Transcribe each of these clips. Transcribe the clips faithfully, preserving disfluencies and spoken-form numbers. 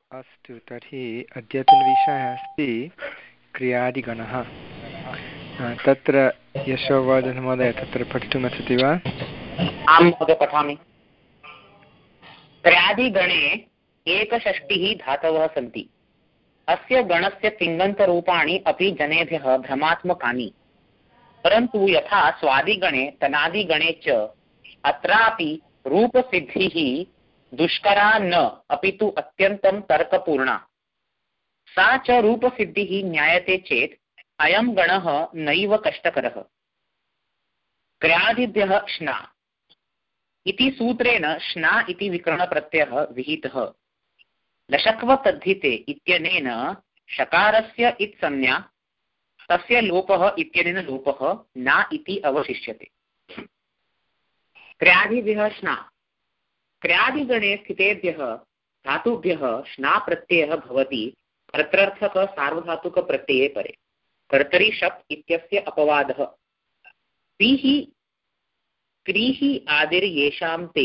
अस्तु, तर्हि अद्यतनविषयः अस्ति क्रियादिगणः। तत्र यशोवर्धनमहोदय तत्र पठितुमिच्छति वा? आं महोदय, पठामि। क्रियादिगणे एकषष्टिः धातवः सन्ति। अस्य गणस्य तिङन्तरूपाणि अपि जनेभ्यः भ्रमात्मकानि, परन्तु यथा स्वादिगणे तनादिगणे च अत्रापि रूपसिद्धिः दुष्करा न, अपि तु अत्यन्तं तर्कपूर्णा। सा च रूपसिद्धिः ज्ञायते चेत् अयं गणः नैव कष्टकरः। क्रियादिभ्यः श्ना इति सूत्रेण श्ना इति विकरणप्रत्ययः विहितः। लशक्व तद्धिते इत्यनेन शकारस्य इत्संज्ञा, तस्य लोपः इत्यनेन लोपः न इति अवशिष्यते। क्रियादिभ्यः श्ना। क्रियादिगणे स्थितेभ्यः धातुभ्यः श्ना प्रत्ययः भवति कर्तृर्थक सार्वधातुक प्रत्यये परे। कर्तरि शप् इत्यस्य अपवादः। क्रीः क्रीः आदिर्येषां ते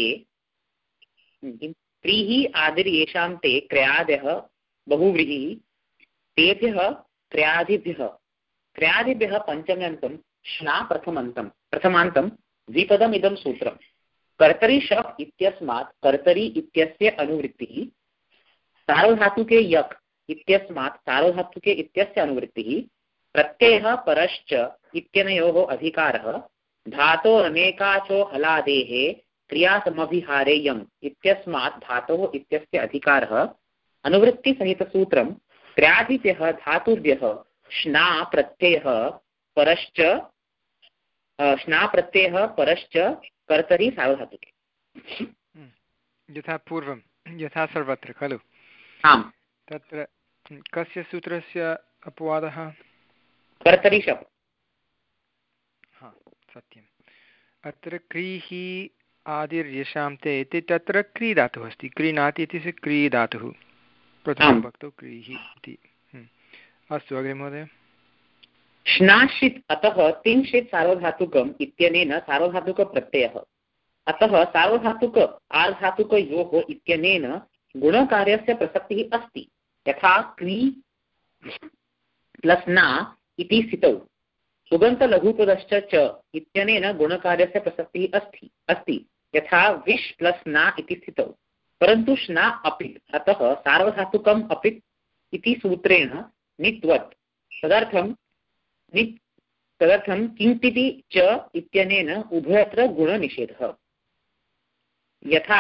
क्रीः आदिर्येषां ते क्रियादयः बहुव्रीहिः, तेभ्यः क्रियादिभ्यः क्रियादिभ्यः पञ्चम्यन्तं श्ना प्रथमन्तं प्रथमान्तं द्विपदमिदं सूत्रम्। कर्तरि शप् इत्यस्मात् कर्तरि इत्यस्य अनुवृत्तिः, सार्वधातुके यक् इत्यस्मात् सार्वधातुके इत्यस्य अनुवृत्तिः, प्रत्ययः परश्च इत्यनयोः अधिकारः, धातोरनेकाचो हलादेः क्रियासमभिहारे यम् इत्यस्मात् धातोः इत्यस्य अधिकारः। अनुवृत्तिसहितसूत्रं क्रियादिभ्यः धातुभ्यः श्ना प्रत्ययः परश्च श्ना प्रत्ययः परश्च कर्तरि सार्वधातुके। यथा पूर्वं यथा सर्वत्र खलु। आम्। तत्र कस्य सूत्रस्य अपवादः? कर्तरि शप्। हा, सत्यम्। अत्र क्रीः आदिर्यशां ते इति तत्र क्री धातुः अस्ति। क्रीणाति इति क्री धातुः प्रथमविभक्तौ क्रीः इति। अस्तु, अग्रे महोदय। श्नाश्चित् अतः तिंशित् सार्वधातुकम् इत्यनेन सार्वधातुकप्रत्ययः। अतः सार्वधातुक आर्धातुकयोः इत्यनेन गुणकार्यस्य प्रसक्तिः अस्ति। यथा क्री प्लस् ना इति स्थितौ सुबन्तलघुपदश्च च इत्यनेन गुणकार्यस्य प्रसक्तिः अस्ति अस्ति यथा विश् प्लस् ना इति स्थितौ। परन्तु श्ना अपित्, अतः सार्वधातुकम् अपित् इति सूत्रेण नित्वत्। तदर्थं नित् तदर्थं किङ्क्तिति च इत्यनेन उभयत्र गुणनिषेधः। यथा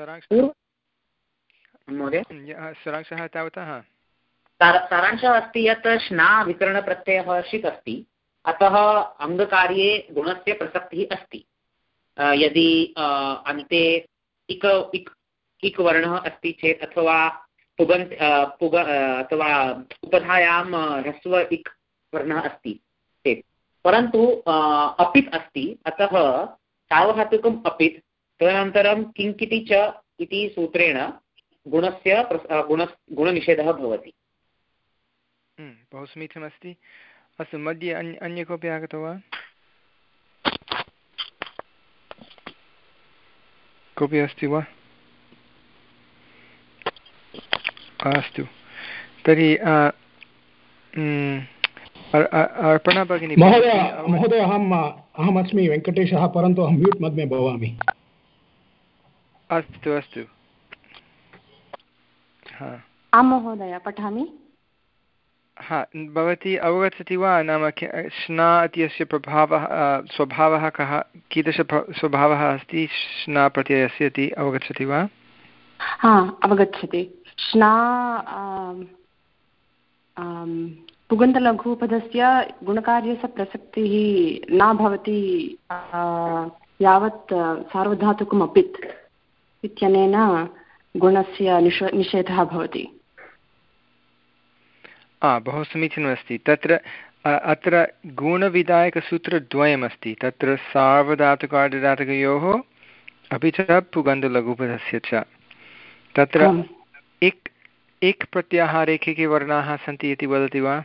सारांशः तावतः सारांशः अस्ति यत् श्ना विकरणप्रत्ययः षित् अस्ति, अतः अङ्गकार्ये गुणस्य प्रसक्तिः अस्ति। यदि अन्ते इक इक् इक् वर्णः अस्ति चेत्, अथवा पुगन्त पुग अथवा उपधायां ह्रस्व इक् वर्णः अस्ति चेत्, परन्तु अपित् अस्ति, अतः सार्वधातुकम् अपित्, तदनन्तरं किङ्किति च इति सूत्रेण गुणस्य गुण गुणनिषेधः भवति। बहु समीचीनमस्ति। अस्तु, मध्ये अन्य अन्य कोऽपि आगतो वा? कोऽपि अस्ति वा? अस्तु, तर्हि अर्पणा भगिनी। महोदय महोदय अहम् अहमस्मि वेङ्कटेशः, परन्तु अहं म्यूट् मध्ये भवामि। अस्तु अस्तु, आं महोदय, पठामि। हा, भवती अवगच्छति वा? नाम श्ना इत्यस्य प्रभावः स्वभावः कः, कीदृश स्वभावः अस्ति श्ना प्रत्ययस्य इति अवगच्छति वा? हा, अवगच्छति। श्ना पुगन्तलघुपदस्य गुणकार्यस्य प्रसक्तिः न भवति यावत् सार्वधातुकम् अपित् इत्यनेन गुणस्य निष निषेधः भवति। बहु समीचीनमस्ति। तत्र अत्र गुणविधायकसूत्रद्वयमस्ति, तत्र सार्वधातुकार्धधातुकयोः अपि च पुगन्तलघुपदस्य च। तत्र इक् इक् प्रत्याहारे के के वर्णाः सन्ति इति वदति वा?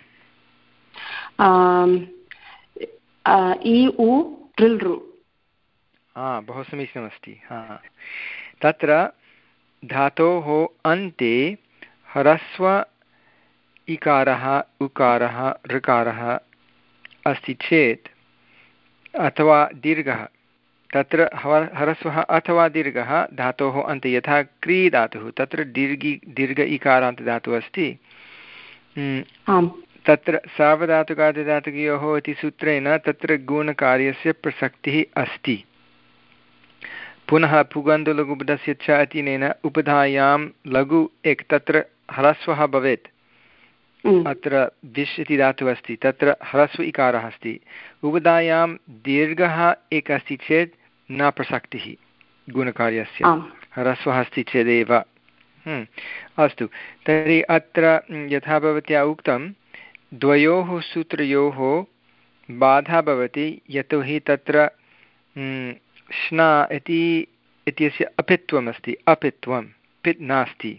इ उ ट्रिल् रु। हा, बहु समीचीनमस्ति। हा, तत्र धातोः अन्ते ह्रस्व इकारः उकारः ऋकारः अस्ति चेत् अथवा दीर्घः, तत्र ह्रस्वः अथवा दीर्घः धातोः अन्ते, यथा क्री धातुः तत्र दीर्घि दीर्घ इकारान्तदातुः अस्ति, तत्र सार्वधातुकादिधातुकयोः इति सूत्रेण तत्र गुणकार्यस्य प्रसक्तिः अस्ति। पुनः पुगन्धलघुपदस्य च अतिनेन उपधायां लघु एक् तत्र ह्रस्वः भवेत्, अत्र विश् इति धातुः अस्ति, तत्र ह्रस्व इकारः अस्ति। उपधायां दीर्घः एकः अस्ति चेत् न प्रसक्तिः गुणकार्यस्य, ह्रस्वः अस्ति चेदेव। अस्तु, तर्हि अत्र यथा भवत्या उक्तं द्वयोः सूत्रयोः बाधा भवति, यतोहि तत्र श्ना इति इत्यस्य अपित्वम् अस्ति, अपित्वं पित् नास्ति।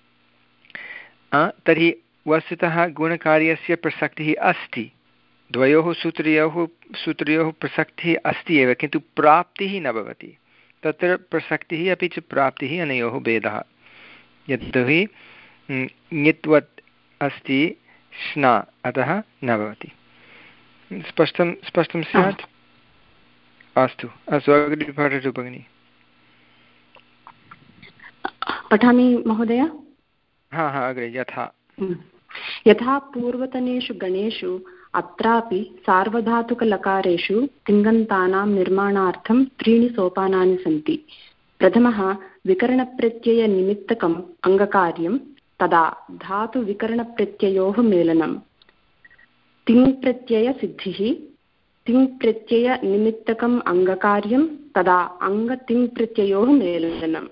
तर्हि वस्तुतः गुणकार्यस्य प्रसक्तिः अस्ति, द्वयोः सूत्रयोः सूत्रयोः प्रसक्तिः अस्ति एव, किन्तु प्राप्तिः न भवति। तत्र प्रसक्तिः अपि च प्राप्तिः अनयोः भेदः, यतोहि ङित्वत् अस्ति श्ना, अतः न भवति। स्पष्टं स्पष्टं स्यात्? अस्तु अस्तु, अग्रे पठतु भगिनि। पठामि महोदय? हा हा अग्रे। यथा यथा पूर्वतनेषु गणेषु अत्रापि सार्वधातुकलकारेषु तिङन्तानां निर्माणार्थं त्रीणि सोपानानि सन्ति। प्रथमः विकरणप्रत्ययनिमित्तकम् अङ्गकार्यं, तदा धातुविकरणप्रत्ययोः मेलनं। तिङ्प्रत्ययसिद्धिः, तिङ्प्रत्ययनिमित्तकम् अङ्गकार्यं, तदा अङ्गतिङ्प्रत्ययोः मेलनम्।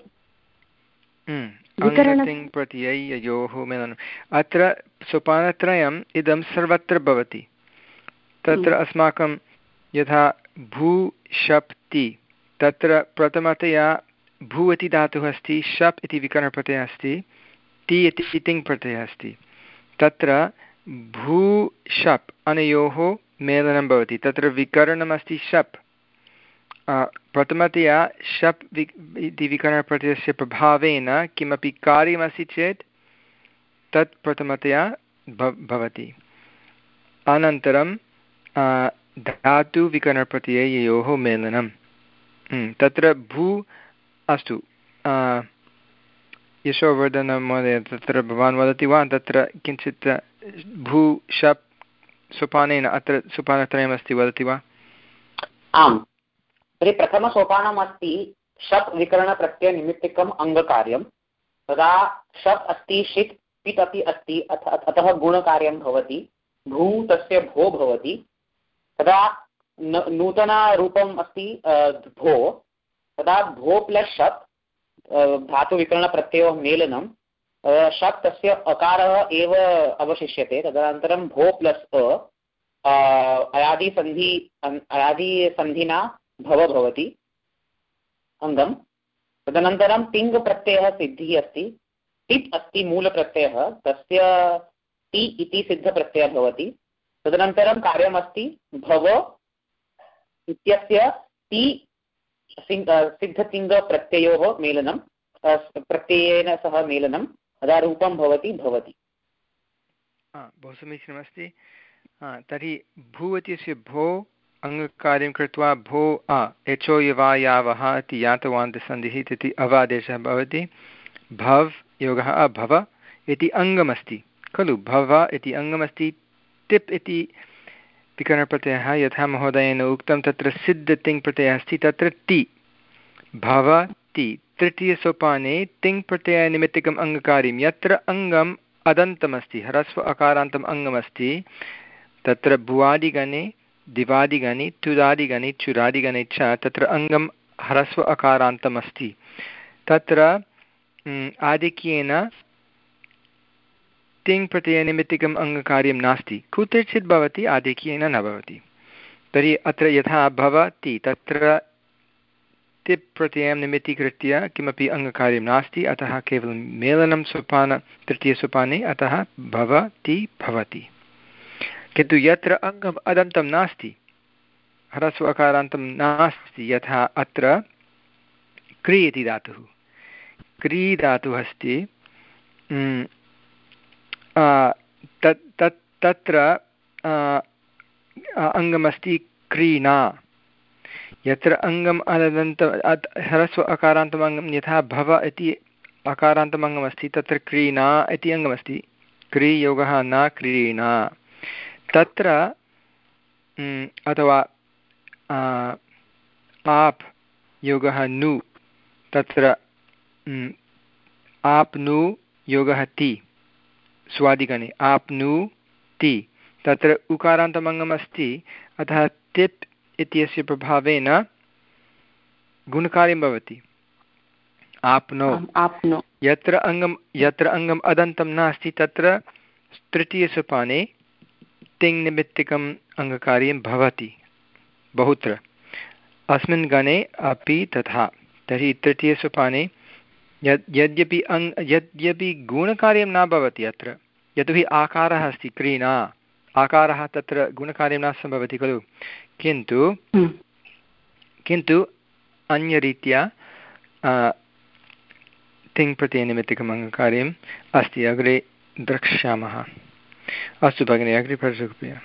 तिङ्प्रत्यययोः मेलनम्। अत्र सोपानत्रयम् इदं सर्वत्र भवति। तत्र अस्माकं यथा भू शप् ति, तत्र प्रथमतया भू इति धातुः अस्ति, शप् इति विकरणप्रत्ययः अस्ति, ति इति तिङ्प्रत्ययः अस्ति। तत्र भू शप् अनयोः मेलनं भवति, तत्र विकरणमस्ति शप्। प्रथमतया शप् वि इति विकरणप्रत्ययस्य प्रभावेन किमपि कार्यमस्ति चेत् तत् प्रथमतया भवति। अनन्तरं धातुविकरणप्रत्यययोः मेलनं। तत्र भू, अस्तु यशोवर्धनमहोदय, तत्र भवान् वदति वा तत्र किञ्चित् भू शप् सोपानेन अत्र सोपानत्रयमस्ति, वदति वा? आम्, तर्हि प्रथमसोपानम् अस्ति शप् विकरणप्रत्ययनिमित्तिकम् अङ्गकार्यं। तदा शप् अस्ति, षित् पित् अपि अस्ति, अतः गुणकार्यं भवति। भू तस्य भो भवति। तदा नूतनरूपम् अस्ति भो, तदा भो प्लस् शप् धातुविकरणप्रत्ययोः मेलनं। शप् तस्य अकारः एव अवशिष्यते, तदनन्तरं भो प्लस् अ अयादिसन्धि अयादिसन्धिना भव भवति अङ्गं। तदनन्तरं तिङ् प्रत्ययः सिद्धिः अस्ति, टिप् अस्ति मूलप्रत्ययः, तस्य टि इति सिद्धप्रत्ययः भवति। तदनन्तरं कार्यमस्ति भव इत्यस्य टि सिद्धतिङ्गप्रत्ययोः मेलनं, प्रत्ययेन सह मेलनं, तदा रूपं भवति भवति। बहु समीचीनमस्ति। तर्हि भू इत्यस्य भो अङ्गकार्यं कृत्वा भो आ एचो यवा यावः इति यातवान्तसन्धिः इति अवादेशः भवति। भव योगः अभव इति अङ्गमस्ति खलु, भव इति अङ्गमस्ति। टिप् इति विकरणप्रत्ययः यथा महोदयेन उक्तं तत्र सिद्धतिङ्प्रत्ययः अस्ति, तत्र ति भवति। तृतीयसोपाने तिङ्प्रत्ययनिमित्तिकम् अङ्गकार्यं, यत्र अङ्गम् अदन्तमस्ति, ह्रस्व अकारान्तम् अङ्गमस्ति, तत्र भुवादिगणे दिवादिगणे तुदादिगणे चुरादिगणे च तत्र अङ्गं ह्रस्व अकारान्तमस्ति। तत्र आधिक्येन तिङ्प्रत्ययनिमित्तिकम् अङ्गकार्यं नास्ति, कुत्रचित् भवति, आधिक्येन न भवति। तर्हि अत्र यथा भवति तत्र तिप् प्रत्ययं निमित्तीकृत्य किमपि अङ्गकार्यं नास्ति, अतः केवलं मेलनं सोपान तृतीयसोपाने, अतः भवति भवति। किन्तु यत्र अङ्गम् अदन्तं नास्ति, ह्रस्व अकारान्तं नास्ति, यथा अत्र क्री इति धातुः, क्री धातुः अस्ति, तत् तत् तत्र अङ्गमस्ति क्रीणा। यत्र अङ्गम् अनदन्त ह्रस्व अकारान्तम् अङ्गं यथा भव इति अकारान्तम् अङ्गमस्ति तत्र क्रीणा इति अङ्गमस्ति। क्रियोगः न क्रीणा। तत्र अथवा आप् योगः नु तत्र आप्नु योगः ति स्वादिगणे आप्नु ति तत्र उकारान्तमङ्गमस्ति अतः तिप् इत्यस्य प्रभावेन गुणकार्यं भवति आप्नो। आप्नो यत्र अङ्गं यत्र अङ्गम् अदन्तं नास्ति तत्र तृतीयसोपाने तिङ् निमित्तिकम् अङ्गकार्यं भवति बहुत्र। अस्मिन् गणे अपि तथा। तर्हि तृतीयसोपाने यद् यद्यपि अङ् यद्यपि गुणकार्यं न भवति अत्र यतोहि आकारः अस्ति क्रीणा आकारः तत्र गुणकार्यं न सम्भवति खलु किन्तु किन्तु अन्यरीत्या तिङ् प्रत्ययनिमित्तिकम् अङ्गकार्यम् अस्ति। अग्रे द्रक्ष्यामः। अस्तु भगिनि अग्रे पठतु कृपया।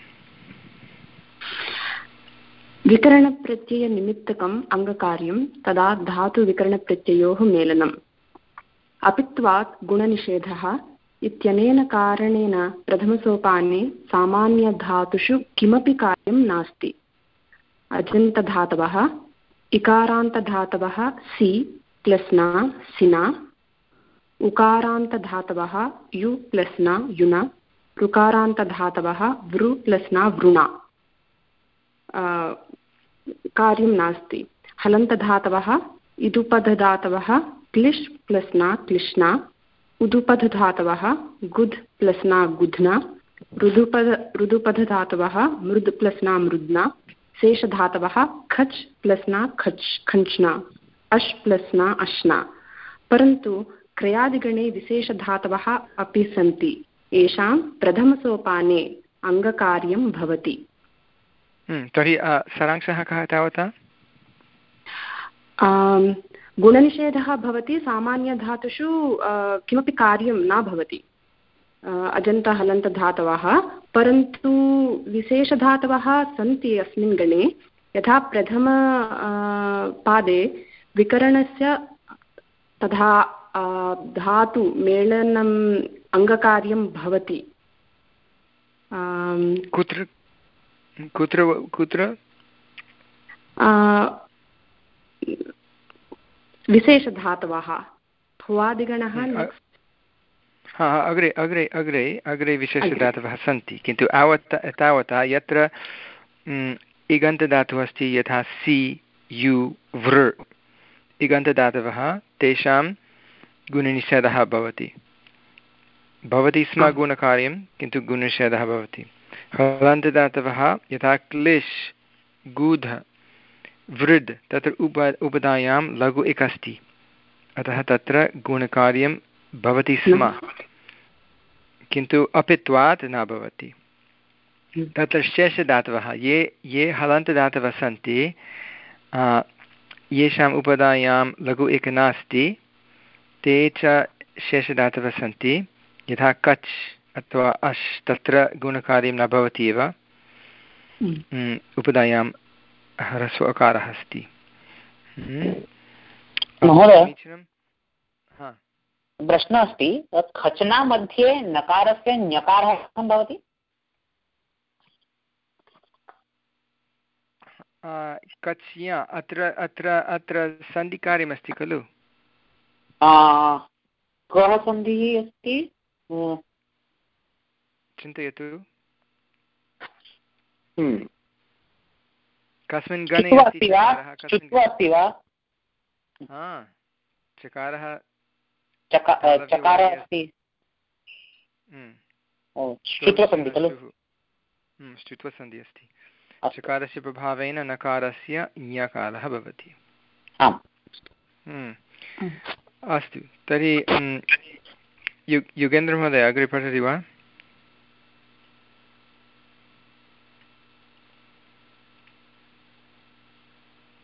विकरणप्रत्ययनिमित्तकम् अङ्गकार्यं तदा धातुविकरणप्रत्ययोः मेलनम्। अपित्वात् गुणनिषेधः इत्यनेन कारणेन प्रथमसोपाने सामान्यधातुषु किमपि कार्यं नास्ति। अजन्तधातवः इकारान्तधातवः सि प्लस्ना सिना उकारान्तधातवः यु प्लस्ना युना ऋकारान्तधातवः वृ प्लस्ना वृणा कार्यं नास्ति। हलन्तधातवः इदुपधधातवः क्लिश् प्लस्ना क्लिश्ना उदुपधधातवः गुध् प्लस्ना गुध्ना ऋदुपद ऋदुपधधातवः मृद् प्लस्ना मृद्ना शेषधातवः खच् प्लस्ना खच् खञ्च्ना अश् प्लस्ना अश्ना। परन्तु क्रयादिगणे विशेषधातवः अपि सन्ति येषां प्रथमसोपाने अङ्गकार्यं भवति। तर्हि सारांशः कः तावता? गुणनिषेधः भवति सामान्यधातुषु किमपि कार्यं न भवति अजन्त हलन्तधातवः। परन्तु विशेषधातवः सन्ति अस्मिन् गणे यथा प्रथम पादे विकरणस्य तथा धातु मेलनम् अङ्गकार्यं भवति। कुत्र कुत्र कुत्र विशेषधातवः भ्वादिगणः हा अग्रे अग्रे अग्रे अग्रे विशेषधातवः सन्ति किन्तु यावत् तावता यत्र इगन्तधातुः अस्ति यथा सि यु वृ इगन्तधातवः तेषां गुणनिषेधः भवति भवति स्म गुणकार्यं किन्तु गुणनिषेधः भवति। हलन्तधातवः यथा क्लिश् गुध वृद् तत्र उप उपधायां लघु इक् अस्ति अतः तत्र गुणकार्यं भवति स्म किन्तु अपित्वात् न भवति। तत्र शेषधातवः ये ये हलन्तधातवः सन्ति येषाम् उपधायां लघु इक् नास्ति ते च शेषधातवः सन्ति यथा कच् अथवा अश् तत्र गुणकार्यं न भवति एव उपधायां ह्रस्व अकारः अस्ति। महोदय प्रश्नः अस्ति खचना मध्ये नकारस्य ञकारः कथं भवति? कच्या अत्र अत्र अत्र सन्धिकार्यमस्ति खलु। कः सन्धिः अस्ति चिन्तयतु कस्मिन् गणे अस्ति वा? चकारः चकारः अस्ति ष्टुत्वसन्धिः खलु। ष्टुत्वसन्धिः अस्ति। चकारस्य प्रभावेन नकारस्य ञकारः भवति। अस्तु तर्हि युगेन्द्रमहोदय अग्रे पठति वा?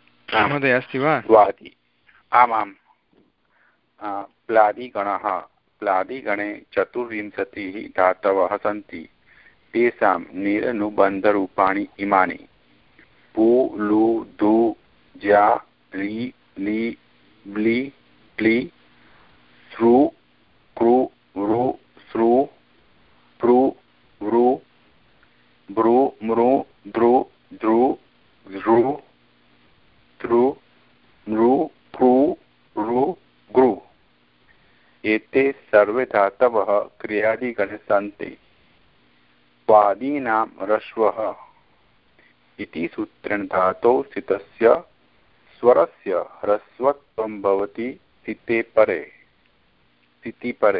महोदय अस्ति वा? आमां प्लादिगणः प्लादिगणे चतुर्विंशतिः धातवः सन्ति। तेषां निरनुबन्धरूपाणि इमानि: पु लु धु ज्या रि लि ब्लि प्लि सृ कृ वृ सृ पृ वृ भ्रू मृ दृ दृ झृ तृ मृ कृ ऋ गृ। एते सर्वे धातवः क्रियादिगणे सन्ति। स्वादीनां ह्रस्वः इति सूत्रेण धातौ सितस्य स्वरस्य ह्रस्वत्वं भवति सिते परे सिति परे।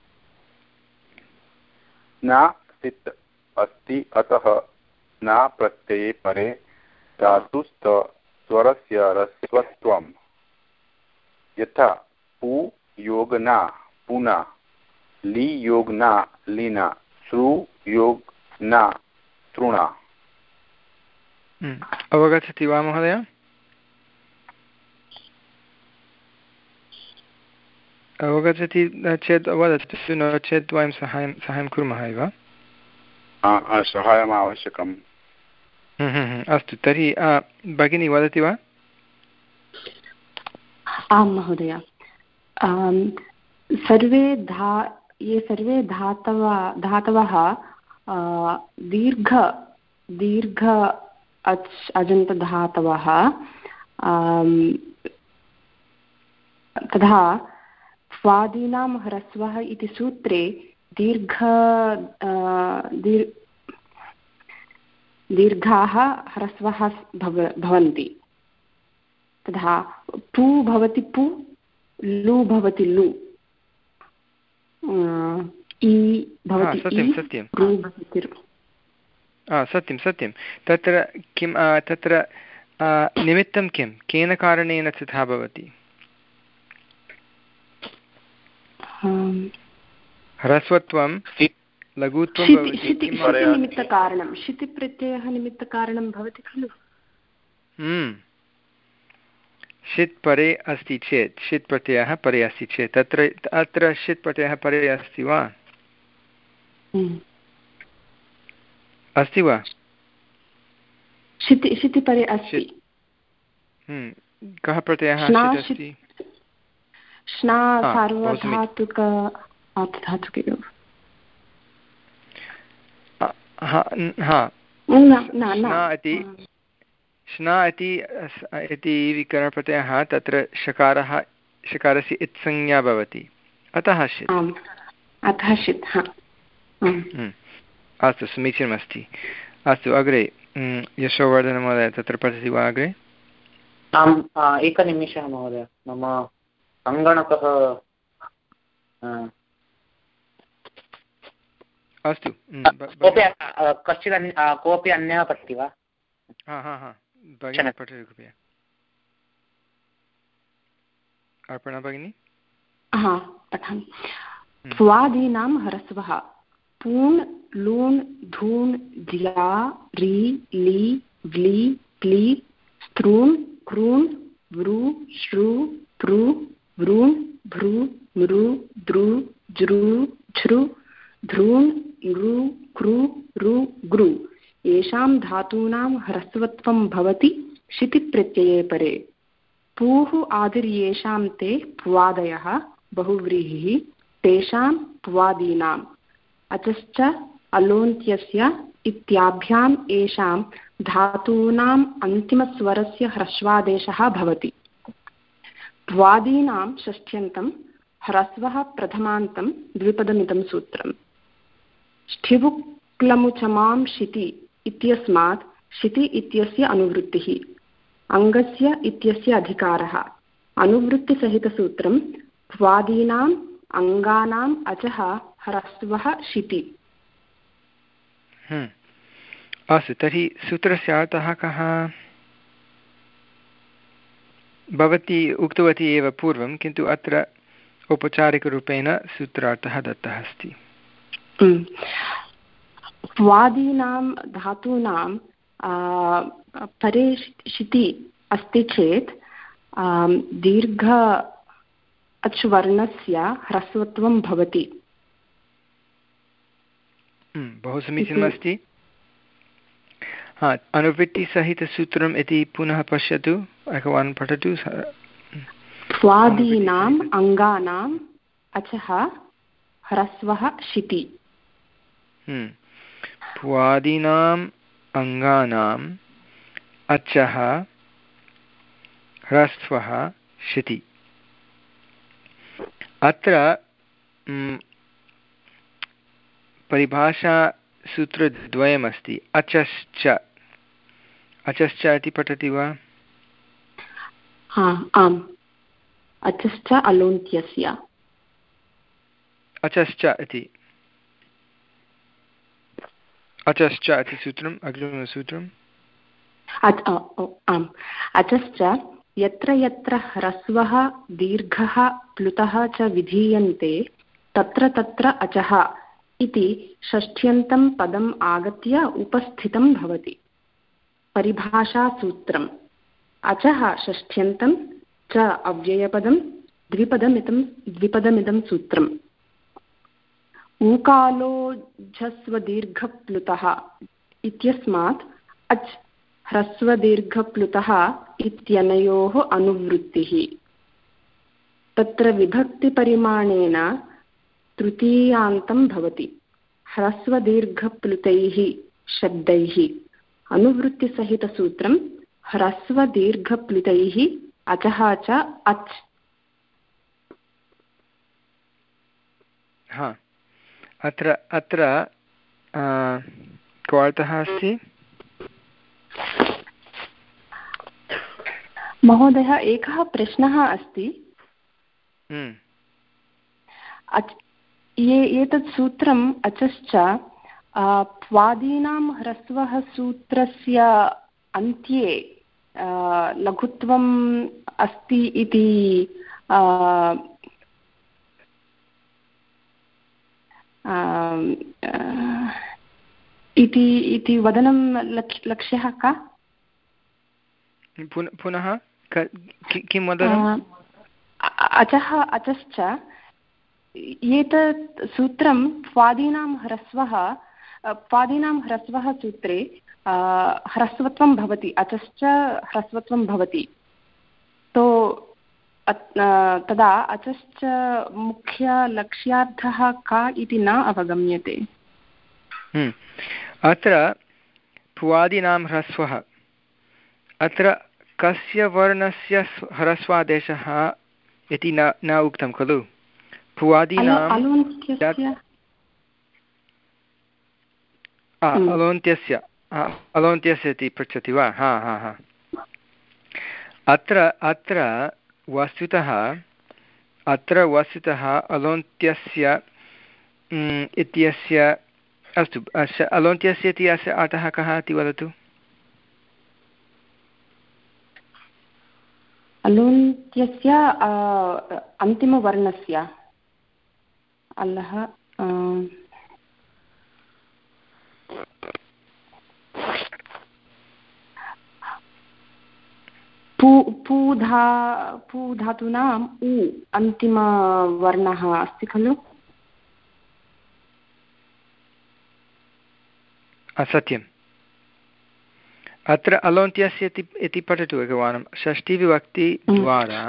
न सित् अस्ति, अतः न प्रत्यये परे धातुस्थ स्वरस्य ह्रस्वत्वं। यथा पु योग न पुना, लि योग न लीना, सृ योग न तृणा। अवगच्छति वा महोदय? अवगच्छति चेत् वदतु, नो चेत् वयं सहायं सहायं कुर्मः एव। सहायम् आवश्यकम्। अस्तु, तर्हि भगिनी वदति वा? आं महोदय। सर्वे धा ये सर्वे धातव धातवः दीर्घ दीर्घ अच् अजन्तधातवः, तथा स्वादीनां ह्रस्वः इति सूत्रे दीर्घ दीर् दीर्घाः ह्रस्वः भव भवन्ति। तथा पु भवति पु, लु भवति लु, इ भवति इ, ऋ भवति ऋ। सत्यं सत्यं। तत्र किं तत्र निमित्तं किं, केन कारणेन तथा भवति? ह्रस्वत्वं लघुत्वं भवति। निमित्तकारणं शितिप्रत्ययः निमित्तकारणं भवति खलु। षित् परे अस्ति चेत्, षित् प्रत्ययः परे अस्ति चेत्, तत्र अत्र षित् प्रत्ययः परे अस्ति वा? अस्ति वा? शिति शिति परे अस्ति। कः प्रत्ययः अस्ति? श्ना सार्वधातुक आर्धधातुके। श्ना इति विकरणप्रत्ययः, तत्र शकारः शकारस्य इत्संज्ञा भवति, अतः षित्। अतः षित्। अस्तु, समीचीनमस्ति। अस्तु, अग्रे यशोवर्धनमहोदय तत्र पठति वा अग्रे? आम्, एकनिमेषः महोदय, मम सङ्गणकः। अस्तु, कश्चित् कोऽपि अन्यः पठति वा? हा हा हा भगिनी पठतु कृपया। अर्पणा भगिनी? हा, पठामि। स्वादीनां ह्रस्वः पून् लून् धून् ज्या रि लि व्लि प्लि स्त्रून् क्रून् वृ श्रु पृ वृन् भ्रू मृ दृ जृ झृ ध्रून् नृ कृ ऋ गृ। येषां धातूनां ह्रस्वत्वं भवति शितिप्रत्यये परे। पूः आदिर्येषां ते प्वादयः बहुव्रीहिः, तेषां प्वादीनाम् अचश्च अलोन्त्यस्य इत्याभ्याम् येषां धातूनाम् अन्तिमस्वरस्य ह्रस्वादेशः भवति। प्वादीनां षष्ठ्यन्तं ह्रस्वः प्रथमान्तं द्विपदमिदं सूत्रम्। ष्ठिवुक्लमुचमां शिति इत्यस्मात् शिति इत्यस्य अनुवृत्तिः, अङ्गस्य इत्यस्य अधिकारः। अनुवृत्तिसहितसूत्रं प्वादीनाम् अङ्गानाम् अचः ह्रस्वः शिति। अस्तु, तर्हि सूत्रस्य अर्थः कः? भवती उक्तवती एव पूर्वं, किन्तु अत्र औपचारिकरूपेण सूत्रार्थः दत्तः अस्ति। प्वादीनां धातूनां परे शिति अस्ति चेत् दीर्घ अच् वर्णस्य ह्रस्वत्वं भवति। बहु समीचीनमस्ति। हा, अनुवृत्तिसहितसूत्रम् इति पुनः पश्यतु, एकवारं पठतु। स्वादीनाम् अङ्गानाम् अचः ह्रस्वः शिति। स्वादीनाम् अङ्गानाम् अचः ह्रस्वः शिति। अत्र परिभाषासूत्रद्वयमस्ति, अचश्च। अचश्च इति पठति वा? आम्, अचश्च अलोन्त्यस्य। अचश्च इति अचश्च इति सूत्रम्, अग्रिमसूत्रम्। आम्, अचश्च यत्र यत्र ह्रस्वः दीर्घः प्लुतः च विधीयन्ते तत्र तत्र अचः इति षष्ठ्यन्तं पदम् आगत्य उपस्थितं भवति। परिभाषासूत्रम् अचः षष्ठ्यन्तं च अव्ययपदं द्विपदमिदं द्विपदमिदं सूत्रम्। ऊकालोझस्वदीर्घप्लुतः इत्यस्मात् अच् ह्रस्वदीर्घप्लुतः इत्यनयोः अनुवृत्तिः। तत्र विभक्तिपरिमाणेन तृतीयान्तं भवति। ह्रस्वदीर्घप्लुतैः शब्दैः अनुवृत्तिसहितसूत्रं ह्रस्वदीर्घप्लुतैः अचः च अच्। हा, अत्र अत्र कोऽर्थः अस्ति? महोदय, एकः प्रश्नः अस्ति। ये एतत् सूत्रम् अचश्च स्वादीनां ह्रस्वः सूत्रस्य अन्त्ये लघुत्वम् अस्ति इति इति इति वदनं लक्ष्यः का? पुनः किं वदनम्? अचः अचश्च एतत् सूत्रं स्वादीनां ह्रस्वः स्वादीनां ह्रस्वः सूत्रे ह्रस्वत्वं भवति, अचश्च ह्रस्वत्वं भवति। तो तदा अचश्च मुख्यलक्ष्यार्थः का इति न अवगम्यते। अत्र स्वादीनां ह्रस्वः, अत्र कस्य वर्णस्य ह्रस्वादेशः इति न न उक्तं खलु? स्वादीनां अलोन्त्यस्य अलोन्त्यस्य इति पृच्छति वा? हा हा हा अत्र अत्र वस्तुतः अत्र वस्तुतः अलोन्त्यस्य इत्यस्य अस्तु, अस्य अलोन्त्यस्य इति अस्य अर्थः कः इति वदतु। अलोन्त्यस्य अन्तिमवर्णस्य अल्लः पू पूधा पूधातूनाम् उ अन्तिमवर्णः अस्ति खलु? सत्यम्। अत्र अलोन्त्यस्य इति पठतु एकवारं। षष्ठीविभक्तिद्वारा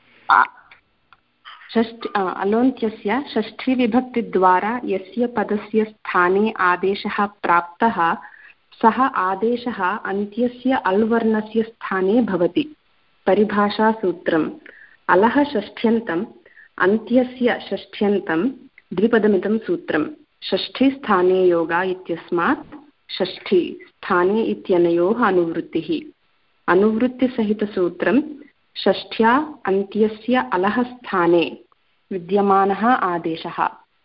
षष्ठि अलोन्त्यस्य षष्ठीविभक्तिद्वारा यस्य पदस्य स्थाने आदेशः प्राप्तः सः आदेशः अन्त्यस्य अल्वर्णस्य स्थाने भवति। परिभाषासूत्रम् अलः षष्ठ्यन्तम् अन्त्यस्य षष्ठ्यन्तं द्विपदमिदं सूत्रम्। षष्ठीस्थाने योगा इत्यस्मात् षष्ठी स्थाने इत्यनयोः अनुवृत्तिः। अनुवृत्तिसहितसूत्रं षष्ठ्या अन्त्यस्य अलः स्थाने विद्यमानः आदेशः।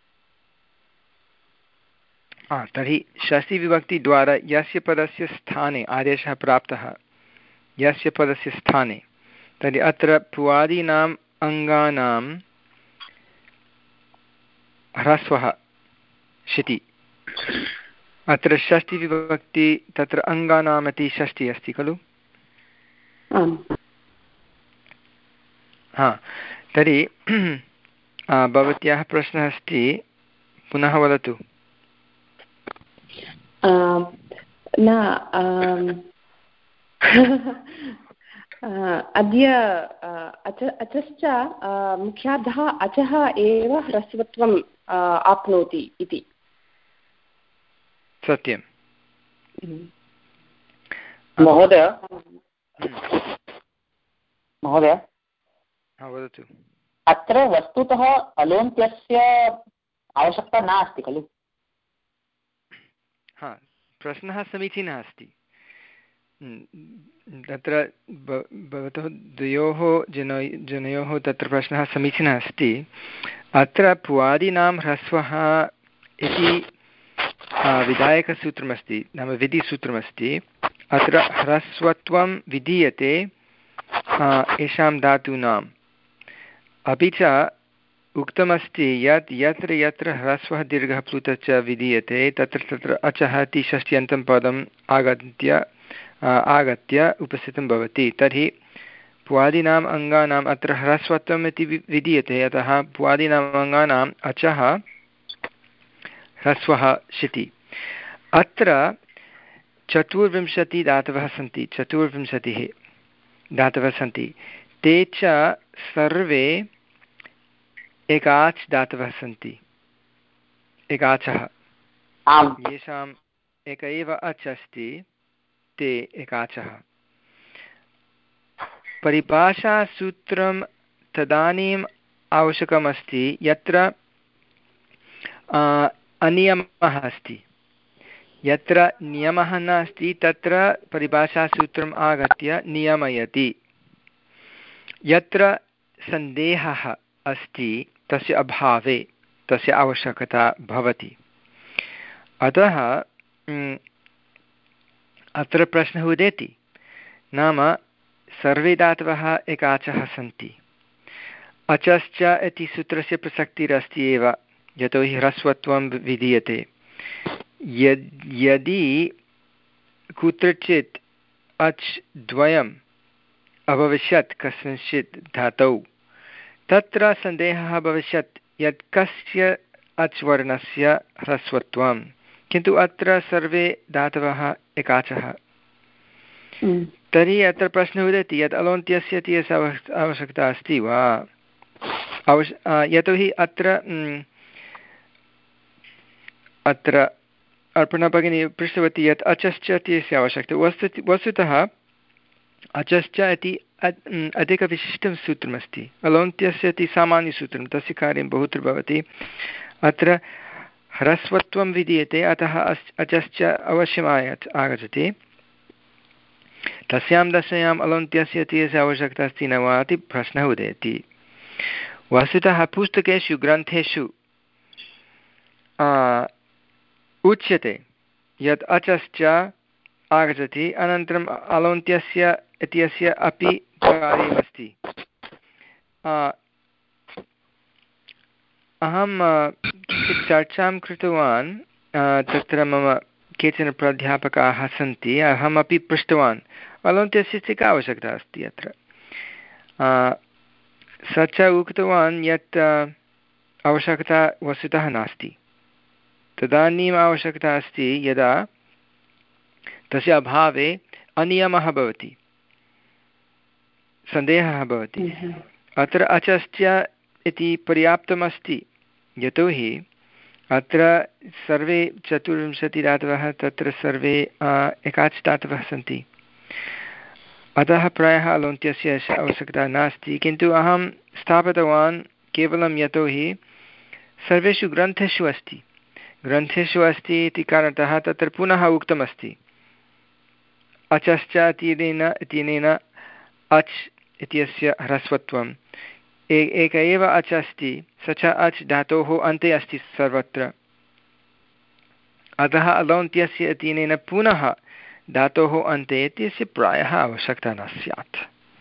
तर्हि षष्ठीविभक्तिद्वारा यस्य पदस्य स्थाने आदेशः प्राप्तः, यस्य पदस्य स्थाने, तर्हि अत्र पुवादीनाम् अङ्गानां ह्रस्वः शिति। अत्र षष्ठीविभक्ति, तत्र अङ्गानाम् इति षष्ठी अस्ति खलु? हा, तर्हि भवत्याः प्रश्नः अस्ति, पुनः वदतु। न अद्य अच अचश्च मुख्यार्थः अचः एव ह्रस्वत्वम् आप्नोति इति। सत्यं महोदय महोदय वदतु। अत्र वस्तुतः अलोन्त्यस्य आवश्यकता नास्ति खलु? हा, प्रश्नः समीचीनः अस्ति। तत्र भवतः द्वयोः जन जनयोः तत्र प्रश्नः समीचीनः अस्ति। अत्र पुवादीनां ह्रस्वः इति विधायकसूत्रमस्ति, नाम विधिसूत्रमस्ति। अत्र ह्रस्वत्वं विधीयते येषां धातूनाम्। अपि च उक्तमस्ति यत् यत्र यत्र ह्रस्वः दीर्घः प्लुतः च विधीयते तत्र तत्र अचः इति षष्ट्यन्तं पदम् आगत्य आगत्य उपस्थितं भवति। तर्हि पुवादीनाम् अङ्गानाम् अत्र ह्रस्वत्वम् इति विधीयते, अतः पुवादीनाम् अङ्गानाम् अचः ह्रस्वः शिति। अत्र चतुर्विंशतिः धातवः सन्ति, चतुर्विंशतिः धातवः सन्ति। ते च सर्वे एकाच् धातवः सन्ति, एकाचः। येषाम् एक एव अच् अस्ति ते एकाचः। परिभाषासूत्रं तदानीम् आवश्यकमस्ति यत्र अनियमः अस्ति। यत्र नियमः नास्ति तत्र परिभाषासूत्रम् आगत्य नियमयति। यत्र सन्देहः अस्ति तस्य अभावे तस्य आवश्यकता भवति। अतः अत्र प्रश्नः उदेति, नाम सर्वे धातवः एकाचः सन्ति। अचश्च इति सूत्रस्य प्रसक्तिरस्ति एव, यतोहि ह्रस्वत्वं विधीयते। यद् यदि कुत्रचित् अच् द्वयम् अभविष्यत् कस्मिंश्चित् धातौ, तत्र सन्देहः भविष्यत् यत् कस्य अच् वर्णस्य ह्रस्वत्वं, किन्तु अत्र सर्वे धातवः एकाचः। तर्हि अत्र प्रश्नः उदेति यत् अलोन्त्यस्य इत्यस्य आवश्यकता अस्ति वा? आवश् यतोहि अत्र अत्र अर्पणा भगिनी पृष्टवती यत् अचश्च इत्यस्य आवश्यकता। वस्तु वस्तुतः अचश्च इति अधिकविशिष्टं सूत्रमस्ति। अलोन्त्यस्य इति सामान्यसूत्रं, तस्य कार्यं बहुत्र भवति। अत्र ह्रस्वत्वं विधीयते, अतः अस् अचश्च अवश्यम् आयात् आगच्छति। तस्यां दशायाम् अलोन्त्यस्य इत्यस्य आवश्यकता अस्ति न वा इति प्रश्नः उदेति। वस्तुतः पुस्तकेषु ग्रन्थेषु उच्यते यत् अचश्च आगच्छति, अनन्तरम् अलोन्त्यस्य इत्यस्य अपि कार्यमस्ति। अहं किञ्चित् चर्चां कृतवान्, तत्र मम केचन प्राध्यापकाः सन्ति, अहमपि पृष्टवान् अलोन्त्यस्य का आवश्यकता अस्ति अत्र। स च उक्तवान् यत् आवश्यकता वस्तुतः नास्ति। तदानीम् आवश्यकता अस्ति यदा तस्य अभावे अनियमः भवति, सन्देहः भवति। अत्र अचश्च इति पर्याप्तमस्ति, यतोहि अत्र सर्वे चतुर्विंशतिः धातवः तत्र सर्वे एकाच् धातवः सन्ति। अतः प्रायः अलोन्त्यस्य आवश्यकता नास्ति, किन्तु अहं स्थापितवान् केवलं यतोहि सर्वेषु ग्रन्थेषु अस्ति ग्रन्थेषु अस्ति इति कारणतः तत्र पुनः उक्तमस्ति अचश्च इत्यनेन इत्यनेन अच् इत्यस्य ह्रस्वत्वम्। एक एव अच् अस्ति, स च अच् धातोः अन्ते अस्ति सर्वत्र। अतः अलोन्त्यस्य इत्यनेन पुनः धातोः अन्ते इत्यस्य प्रायः आवश्यकता न स्यात्।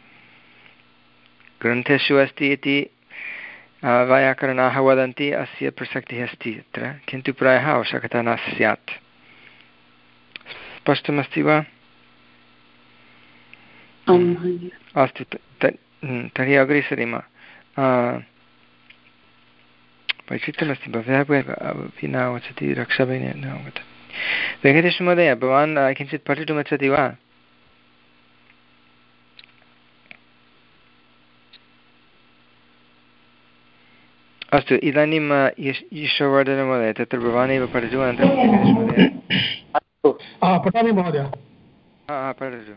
ग्रन्थेषु अस्ति इति वैयाकरणाः वदन्ति अस्य प्रसक्तिः अस्ति अत्र, किन्तु प्रायः आवश्यकता न स्यात्। स्पष्टमस्ति वा? अस्तु, तर्हि अग्रे सरेम। वैचित्र्यमस्ति भव्यः अपि न आगच्छति रक्षाबहिनी न आगच्छति वेङ्कटेशमहोदय भवान् किञ्चित् पठितुमिच्छति वा अस्तु इदानीं ईश्वरवर्धनमहोदय तत्र भवानेव पठतु अनन्तरं वेङ्कटेशमहोदय पठामि महोदय पठतु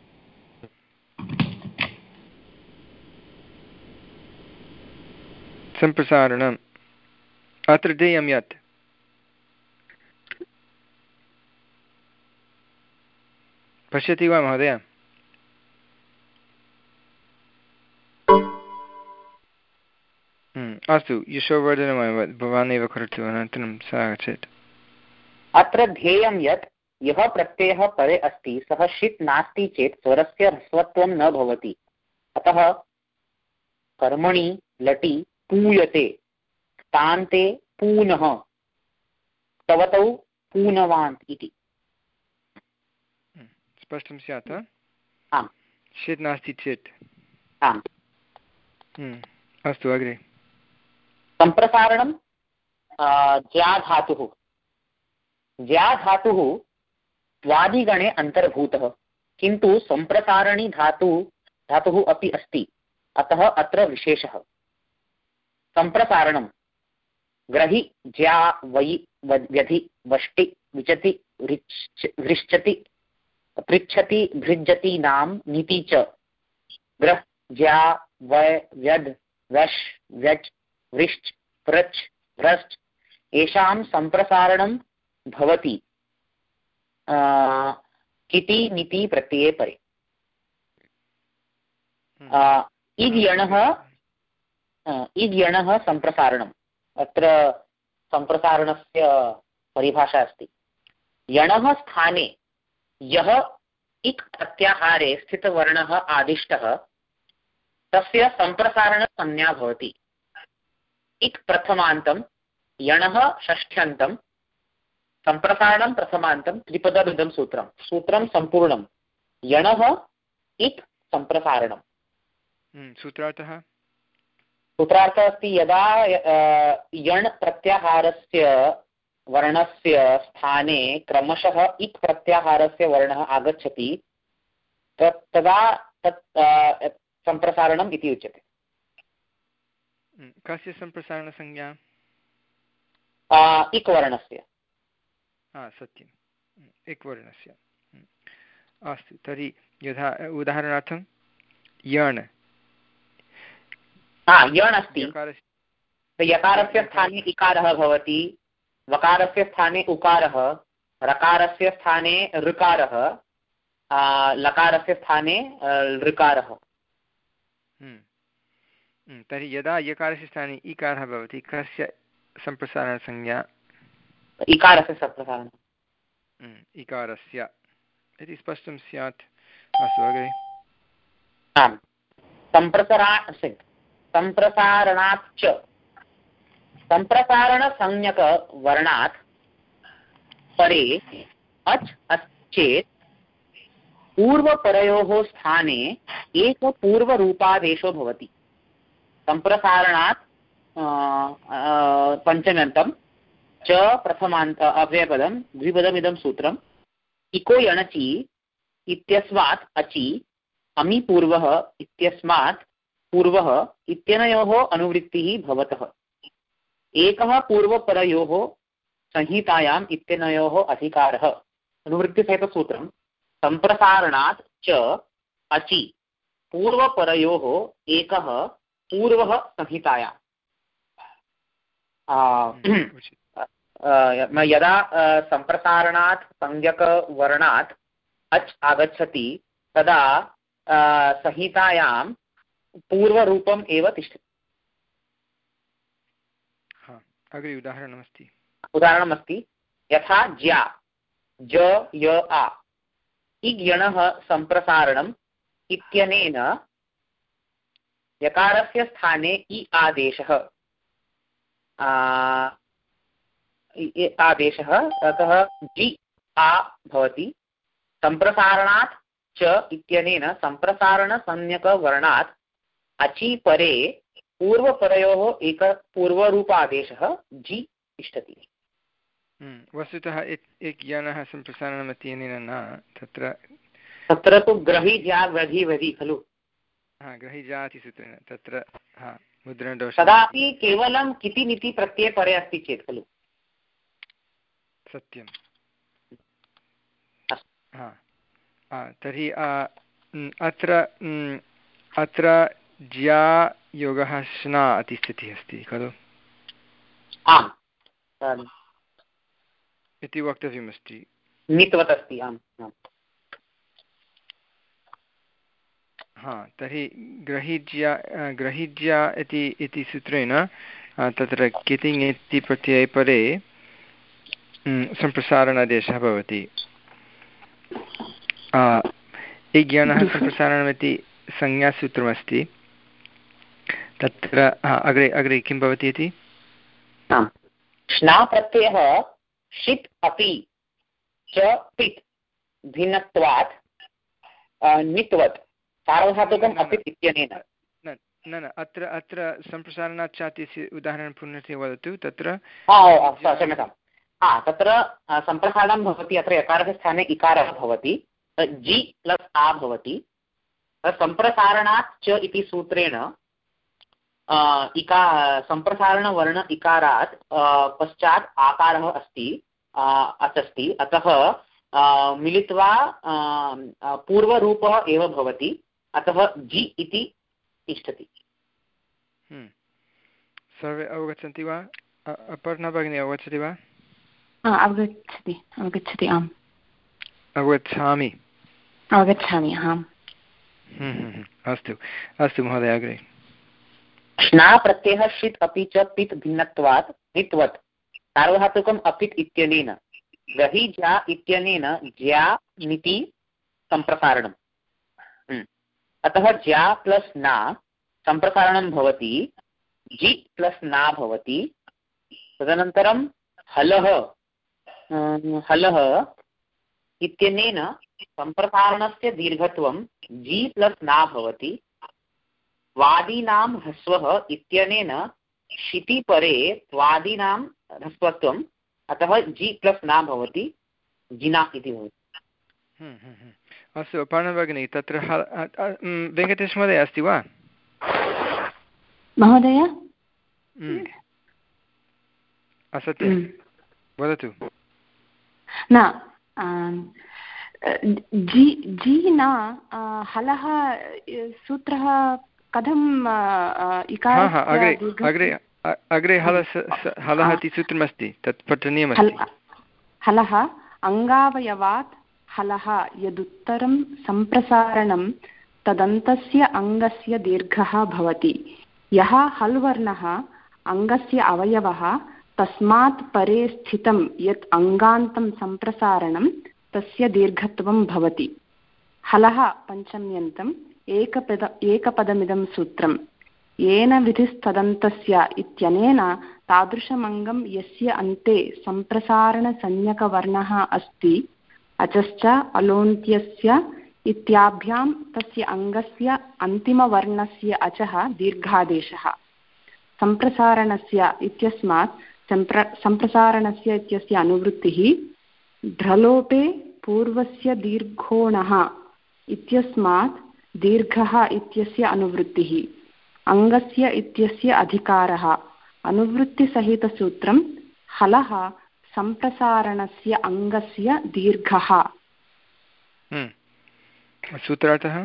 सम्प्रसारणम् अत्र देयं यत् पश्यति वा महोदय अस्तु यशोवर्धनमहोदय भवान् एव करोतु अनन्तरं सः आगच्छेत् अत्र ध्येयं यत् यः प्रत्ययः परे अस्ति सः षित् नास्ति चेत् स्वरस्य ह्रस्वत्वं न भवति अतः कर्मणि लटि पूयते तान्ते पूनः तवतौ पूनवान् इति स्पष्टं स्यात् आम् षित् नास्ति चेत् आम् अस्तु अग्रे सम्प्रसारणं ज्या धातुः ज्या धातुः स्वादिगणे अन्तर्भूतः किन्तु सम्प्रसारणी धातु धातुः अपि अस्ति अतः अत्र विशेषः सम्प्रसारणं ग्रहि ज्या वै व्यधि वष्टि विचति वृश्चति पृच्छति भृज्यति नाम नीति च ग्रह ज्या वै व्यध वश व्यच वृश्च प्रच् भ्रश्च येषां सम्प्रसारणं भवति किति नीति प्रत्यये परे इग्यणः इग्यणः सम्प्रसारणम् अत्र सम्प्रसारणस्य परिभाषा अस्ति यणः स्थाने यः इक् प्रत्याहारे स्थितवर्णः आदिष्टः तस्य सम्प्रसारणसंज्ञा भवति इक् प्रथमान्तं यणः षष्ठ्यन्तं सम्प्रसारणं प्रथमान्तं त्रिपदमिदं सूत्रं सूत्रं सम्पूर्णं यणः इक् सम्प्रसारणं सूत्रार्थः सूत्रार्थः अस्ति यदा यण् प्रत्याहारस्य वर्णस्य स्थाने क्रमशः इक् प्रत्याहारस्य वर्णः आगच्छति तदा तत् सम्प्रसारणम् इति उच्यते कस्य सम्प्रसारणसंज्ञा इक् वर्णस्य सत्यम् इक् वर्णस्य अस्तु तर्हि यथा उदाहरणार्थं यण् यण् अस्ति यकारस्य स्थाने इकारः भवति वकारस्य स्थाने उकारः रकारस्य स्थाने ऋकारः लकारस्य स्थाने ऋकारः तर्हि यदा यकारस्य स्थाने इकारः भवति कस्य सम्प्रसारणसंज्ञा इकारस्य सम्प्रसारणम् इकारस्य इति स्पष्टं स्यात् अस्तु अग्रे आम् सम्प्रसारा सम्प्रसारणात् च सम्प्रसारणसंज्ञकवर्णात् परे अच् अस्ति चेत् पूर्वपरयोः स्थाने एकपूर्वरूपादेशो भवति सम्प्रसारणात् पञ्चम्यन्तं च प्रथमान्त अव्ययपदं द्विपदमिदं सूत्रम् इको यणचि इत्यस्मात् अचि अमि पूर्वः इत्यस्मात् पूर्वः इत्यनयोः अनुवृत्तिः भवतः एकः पूर्वपरयोः संहितायाम् इत्यनयोः अधिकारः अनुवृत्तिसहितसूत्रं सम्प्रसारणात् च अचि पूर्वपरयोः एकः पूर्वः संहितायाम् यदा सम्प्रसारणात् संज्ञकवर्णात् अच् आगच्छति तदा संहितायां पूर्वरूपम् एव तिष्ठति अग्रे उदाहरणमस्ति उदाहरणमस्ति यथा ज्या ज य आ इग्यणः सम्प्रसारणम् इत्यनेन यकारस्य स्थाने इ आदेशः आदेशः अतः जि आ भवति सम्प्रसारणात् च इत्यनेन सम्प्रसारणसंज्ञकवर्णात् अचि परे पूर्वपरयोः एक पूर्वरूपादेशः जि तिष्ठति। वस्तुतः एक ज्ञानः सम्प्रसारणमत्यनेन न तत्र तत्र तु ग्रहीज्या ग्रही वधि खलु हा ग्रहीजाति सूत्रेण तत्र हा मुद्रणदोषः तदापि केवलं किति निति प्रत्यये परे अस्ति चेत् खलु सत्यं हा तर्हि अत्र अत्र ज्या योगः श्ना इति स्थितिः अस्ति खलु आम् इति वक्तव्यमस्ति नीतवत् अस्ति आम् हा तर्हि ग्रहीज्या ग्रहीज्या इति इति सूत्रेण तत्र कितिङ् इति प्रत्यये परे सम्प्रसारणादेशः भवति। ज्ञानः सम्प्रसारणमिति संज्ञासूत्रमस्ति तत्र अग्रे अग्रे किं भवति इति श्ना प्रत्ययः षित् अपि च पित् भिन्नत्वात् नित्वत् सार्वधातुकम् अपि इत्यनेन न न अत्र अत्र सम्प्रसारणात् चात्यस्य उदाहरणं पुनः वदतु तत्र क्षम्यताम् हा तत्र सम्प्रसारणं भवति अत्र यकारस्य स्थाने इकारः भवति जि प्लस् आ भवति सम्प्रसारणात् च इति सूत्रेण इका सम्प्रसारणवर्ण इकारात् पश्चात् आकारः अस्ति अस्ति अतः मिलित्वा पूर्वरूपः एव भवति अतः जि इति तिष्ठति। सर्वे अवगच्छन्ति वा? अपर्णा भगिनी अवगच्छति वा? अवगच्छति अवगच्छति आम् अवगच्छामि अवगच्छामि आम् अस्तु अस्तु महोदय अग्रे श्ना प्रत्ययः षित् अपि च पित् भिन्नत्वात् नित्वत् सार्वधातुकम् अपित् इत्यनेन ग्रही ज्या इत्यनेन ज्या निति सम्प्रसारणम् अतः ज्या प्लस् ना सम्प्रसारणं भवति जि प्लस् ना भवति तदनन्तरं हलः हलः इत्यनेन सम्प्रसारणस्य दीर्घत्वं जि प्लस् ना भवति वादीनां ह्रस्वः इत्यनेन शिति परे त्वादीनां ह्रस्वत्वम् अतः जि प्लस् ना भवति जिना इति भवति। अस्तु अपर्णा भगिनी तत्र वेङ्कटेश महोदय अस्ति वा? महोदय असत्यं वदतु। न जि जि न हलः सूत्रः कथं अग्रे अग्रे अग्रे हलः हलः इति सूत्रमस्ति तत् पठनीयमस्ति। हलः अङ्गावयवात् हलः यदुत्तरं सम्प्रसारणं तदन्तस्य अङ्गस्य दीर्घः भवति। यः हल् वर्णः अङ्गस्य अवयवः तस्मात् परे स्थितं यत् अङ्गान्तं सम्प्रसारणं तस्य दीर्घत्वं भवति। हलः पञ्चम्यन्तम् एकपद एकपदमिदं सूत्रं येन विधिस्तदन्तस्य इत्यनेन तादृशमङ्गं यस्य अन्ते सम्प्रसारणसंज्ञकवर्णः अस्ति अचश्च अलोन्त्यस्य इत्याभ्यां तस्य अङ्गस्य अन्तिमवर्णस्य अचः दीर्घादेशः। सम्प्रसारणस्य इत्यस्मात् सम्प्र सम्प्रसारणस्य इत्यस्य अनुवृत्तिः ध्रलोपे पूर्वस्य दीर्घोणः इत्यस्मात् दीर्घः इत्यस्य अनुवृत्तिः अङ्गस्य इत्यस्य अधिकारः। अनुवृत्तिसहितसूत्रं हलः सम्प्रसारणस्य अङ्गस्य दीर्घः। सूत्रार्थः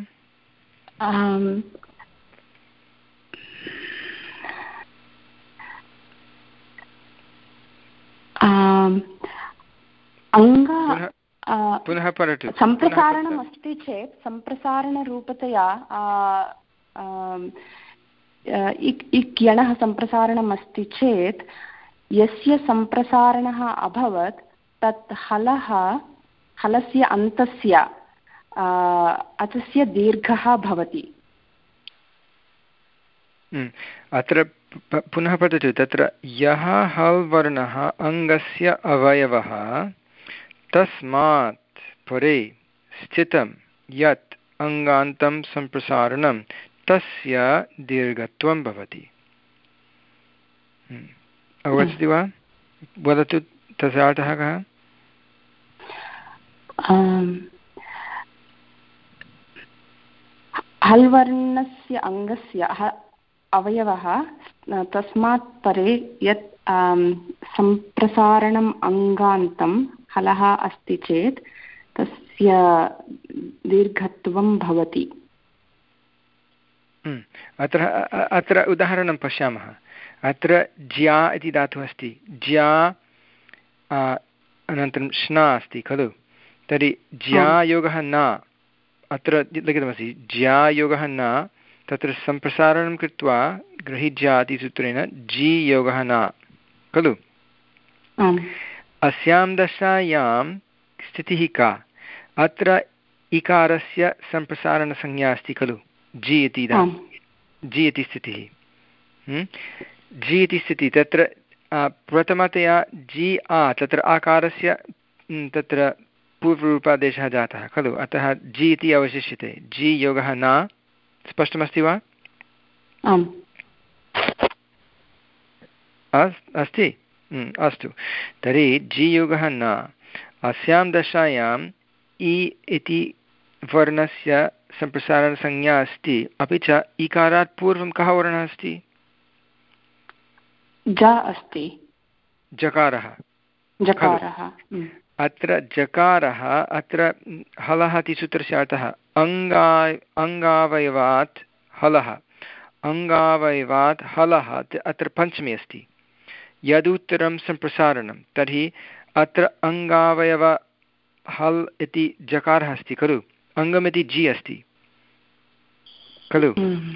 अङ्ग पुनः पठतु। सम्प्रसारणम् अस्ति चेत् सम्प्रसारणरूपतया इक् इक् यणः सम्प्रसारणम् अस्ति चेत् यस्य सम्प्रसारणः अभवत् तत् हलः हलस्य अन्तस्य अचस्य दीर्घः भवति। अत्र पुनः पठतु। तत्र यः हल् वर्णः अङ्गस्य अवयवः तस्मात् परे स्थितं यत् अङ्गान्तं सम्प्रसारणं तस्य दीर्घत्वं भवति। अवगच्छति वा? वदतु तस्य अर्थः कः? हल् वर्णस्य अङ्गस्य अवयवः तस्मात् परे यत् सम्प्रसारणम् अङ्गान्तं हलः अस्ति चेत् तस्य दीर्घत्वं भवति। अत्र अत्र उदाहरणं पश्यामः। अत्र ज्या इति धातुः अस्ति, ज्या अनन्तरं श्ना अस्ति खलु, तर्हि ज्यायोगः न अत्र लिखितमस्ति, ज्यायोगः न, तत्र सम्प्रसारणं कृत्वा गृहीज्या इति सूत्रेण जी योगः न खलु। अस्यां दशायां स्थितिः का? अत्र इकारस्य सम्प्रसारणसंज्ञा अस्ति खलु, जि इति जि इति स्थितिः। जि इति स्थितिः तत्र प्रथमतया जि आ तत्र आकारस्य तत्र पूर्वरूपादेशः जातः खलु, अतः जि इति अवशिष्यते, जि योगः न। स्पष्टमस्ति वा? अस्ति, अस्तु। तर्हि जि योगः न। अस्यां दशायाम् इ इति वर्णस्य सम्प्रसारणसंज्ञा अस्ति, अपि च इकारात् पूर्वं कः वर्णः अस्ति? ज अस्ति, जकारः। जकारः। अत्र जकारः, अत्र हलः इति सूत्रस्य अर्थः अङ्गा अङ्गावयवात् हलः, अङ्गावयवात् हलः, अत्र पञ्चमी अस्ति। यदुत्तरं सम्प्रसारणं, तर्हि अत्र अङ्गावयव हल् इति जकारः अस्ति खलु, अङ्गमिति जि अस्ति खलु।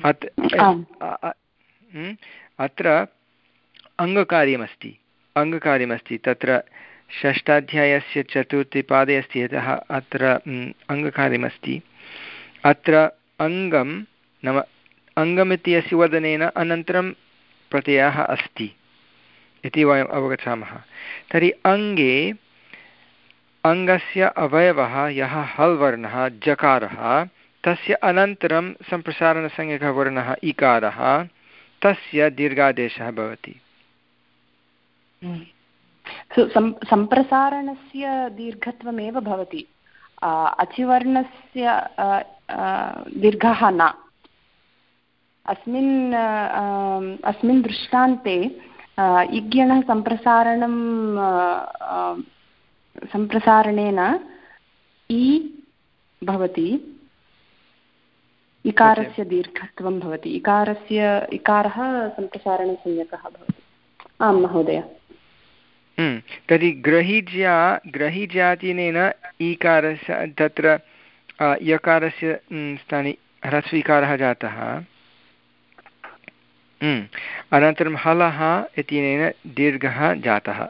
अत्र अङ्गकार्यमस्ति, अङ्गकार्यमस्ति तत्र षष्ठाध्यायस्य चतुर्थे पादे अस्ति, यतः अत्र अङ्गकार्यमस्ति। अत्र अङ्गं नाम अङ्गमिति अस्य वदनेन अनन्तरं प्रत्ययः अस्ति इति वयम् अवगच्छामः। तर्हि अङ्गे अङ्गस्य अवयवः यः हल् वर्णः जकारः, तस्य अनन्तरं सम्प्रसारणसंज्ञकः वर्णः इकारः, तस्य दीर्घादेशः भवति। सम्प्रसारणस्य दीर्घत्वमेव भवति, अचिवर्णस्य दीर्घः न। अस्मिन् अस्मिन् दृष्टान्ते इज्ञणः सम्प्रसारणं सम्प्रसारणेन इ भवति, इकारस्य दीर्घत्वं भवति, इकारस्य इकारः सम्प्रसारणसंज्ञकः भवति। आं महोदय। तर्हि ग्रहीज्या ग्रहीज्यातिनेन ईकारस्य तत्र यकारस्य स्थाने ह्रस्वीकारः जातः, अनन्तरं हलः इत्यनेन दीर्घः जातः,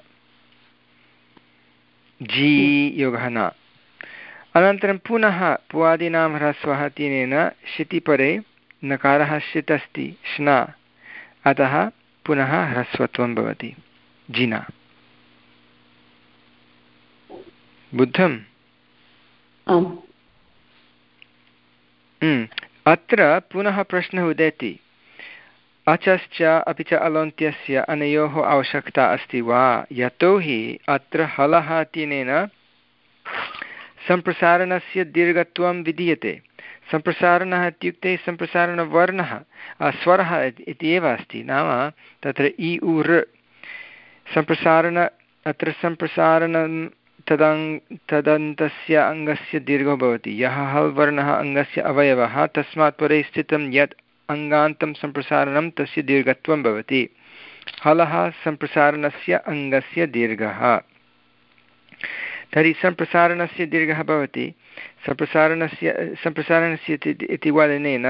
जी योगः न। अनन्तरं पुनः पुवादीनां ह्रस्वः इत्यनेन शितिपरे नकारः शित् अस्ति श्ना, अतः पुनः ह्रस्वत्वं भवति जिना। बुद्धम्? अत्र पुनः प्रश्नः उदेति, अचश्च अपि च अलोन्त्यस्य अनयोः आवश्यकता अस्ति वा? यतोहि अत्र हलः इत्यनेन सम्प्रसारणस्य दीर्घत्वं विधीयते। सम्प्रसारणः इत्युक्ते सम्प्रसारणवर्णः स्वरः इति एव अस्ति, नाम तत्र इ उ ऋ सम्प्रसारण, अत्र सम्प्रसारणं तदङ् तदन्तस्य अङ्गस्य दीर्घो भवति। यः हल् वर्णः अङ्गस्य अवयवः, तस्मात् परे स्थितं यत् अङ्गान्तं सम्प्रसारणं तस्य दीर्घत्वं भवति। हलः सम्प्रसारणस्य अङ्गस्य दीर्घः। तर्हि सम्प्रसारणस्य दीर्घः भवति, सम्प्रसारणस्य सम्प्रसारणस्य इति वदनेन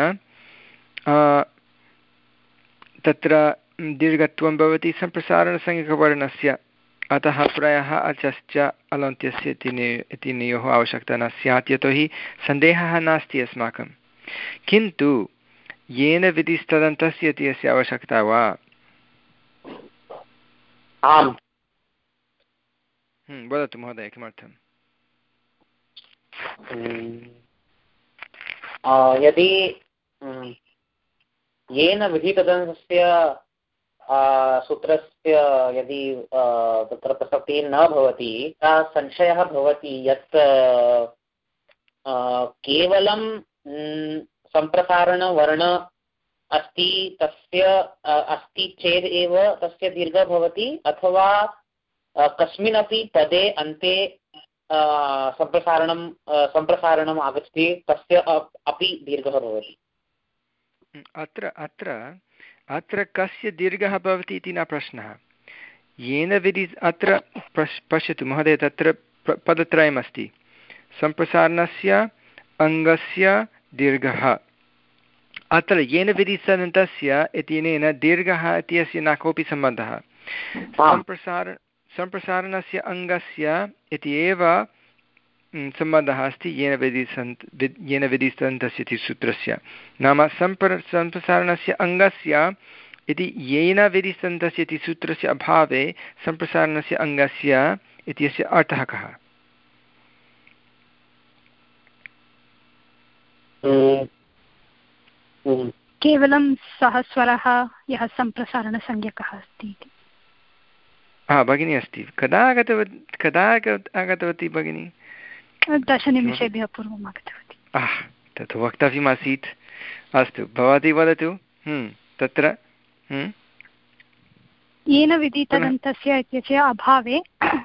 तत्र दीर्घत्वं भवति सम्प्रसारणसंज्ञकवर्णस्य, अतः प्रायः अचश्च अलोन्त्यस्य इति नयोः आवश्यकता न स्यात्, यतोहि सन्देहः नास्ति अस्माकं। किन्तु येन विधिस्तदन्तस्य इति अस्य आवश्यकता वा? आम्। वदतु महोदय, किमर्थम्? यदि येन विधितदन्तस्य सूत्रस्य यदि तत्र प्रसक्तिः न भवति संशयः भवति यत् केवलं सम्प्रसारणवर्ण अस्ति तस्य अस्ति चेत् एव तस्य दीर्घः भवति अथवा कस्मिन्नपि पदे अन्ते सम्प्रसारणं सम्प्रसारणम् आगच्छति तस्य अपि दीर्घः भवति। अत्र अत्र अत्र कस्य दीर्घः भवति इति न प्रश्नः। येन विधि अत्र पश्यतु महोदय, तत्र पदत्रयमस्ति। सम्प्रसारणस्य अङ्गस्य दीर्घः। अत्र येन विधिसदन्तस्य इत्यनेन दीर्घः इत्यस्य न कोऽपि सम्बन्धः। सम्प्रसार सम्प्रसारणस्य अङ्गस्य इति एव सम्बन्धः अस्ति येन विधिसन्त येन विधिसदन्तस्य इति सूत्रस्य। नाम सम्प्र सम्प्रसारणस्य अङ्गस्य इति येन विधिसदन्तस्य इति सूत्रस्य अभावे सम्प्रसारणस्य अङ्गस्य इत्यस्य अर्थः कः? केवलं सः स्वरः यः सम्प्रसारणसंज्ञकः अस्ति इति। हा भगिनी अस्ति। कदा आगतवती कदा आगतवती भगिनी? दशनिमेषेभ्यः पूर्वम् आगतवती। आह्, तत् वक्तव्यमासीत्। अस्तु, भवती वदतु। तत्र येन विधितदन्तस्य इत्यस्य अभावे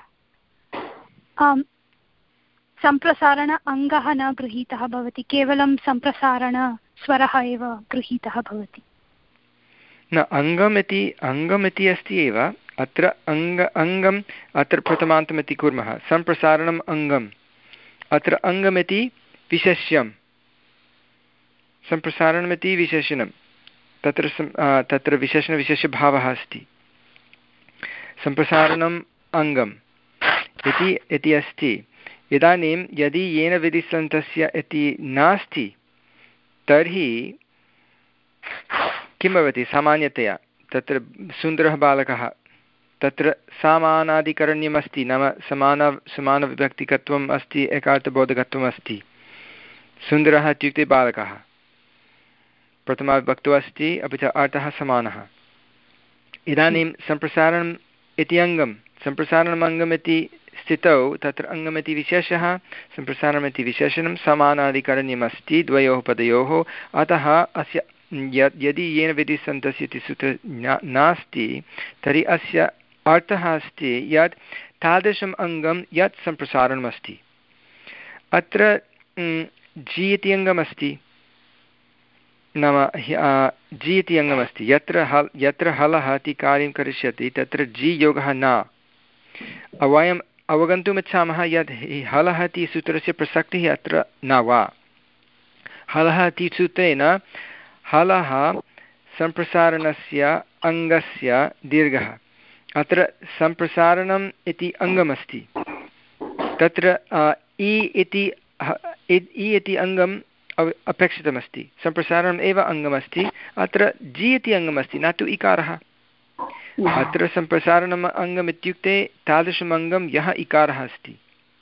सम्प्रसारण अङ्गः न गृहीतः भवति, केवलं सम्प्रसारणस्वरः एव गृहीतः भवति। न अङ्गमिति अङ्गमिति अस्ति एव अत्र। अङ्ग अङ्गम् अत्र प्रथमान्तमिति कुर्मः। सम्प्रसारणम् अङ्गम्, अत्र अङ्गमिति विशेष्यं, सम्प्रसारणमिति विशेषणं। तत्र तत्र विशेषणविशेषभावः अस्ति। सम्प्रसारणम् अङ्गम् इति इति अस्ति। इदानीं यदि येन विधिसदन्तस्य इति नास्ति तर्हि किं भवति? सामान्यतया तत्र सुन्दरः बालकः, तत्र समानाधिकरण्यम् अस्ति, नाम समान समानविभक्तिकत्वम् अस्ति, एकार्थबोधकत्वम् अस्ति। सुन्दरः इत्युक्ते बालकः, प्रथमाविभक्तौ अस्ति, अपि च अर्थः समानः। इदानीं सम्प्रसारणम् इति अङ्गं, सम्प्रसारणम् अङ्गमिति स्थितौ तत्र अङ्गमिति विशेषः, सम्प्रसारणमिति विशेषणं समानाधिकरण्यम् अस्ति द्वयोः पदयोः। अतः अस्य यदि येन विधिसदन्तस्य इति सूत्र नास्ति तर्हि अस्य अर्थः अस्ति यत् तादृशम् अङ्गं यत् सम्प्रसारणमस्ति। अत्र जि इति अङ्गमस्ति, नाम जि इति अङ्गमस्ति। यत्र हल् यत्र हलः इति कार्यं करिष्यति तत्र जि योगः न। वयम् अवगन्तुमिच्छामः यत् हलः इति सूत्रस्य प्रसक्तिः अत्र न वा। हलः इति सूत्रेण हलः सम्प्रसारणस्य अङ्गस्य दीर्घः। अत्र सम्प्रसारणम् इति अङ्गमस्ति, तत्र इ इति इ इति अङ्गम् अपेक्षितमस्ति। सम्प्रसारणम् एव अङ्गमस्ति, अत्र जि इति अङ्गमस्ति, न तु इकारः। अत्र सम्प्रसारणम् अङ्गम् इत्युक्ते तादृशम् अङ्गं यः इकारः अस्ति।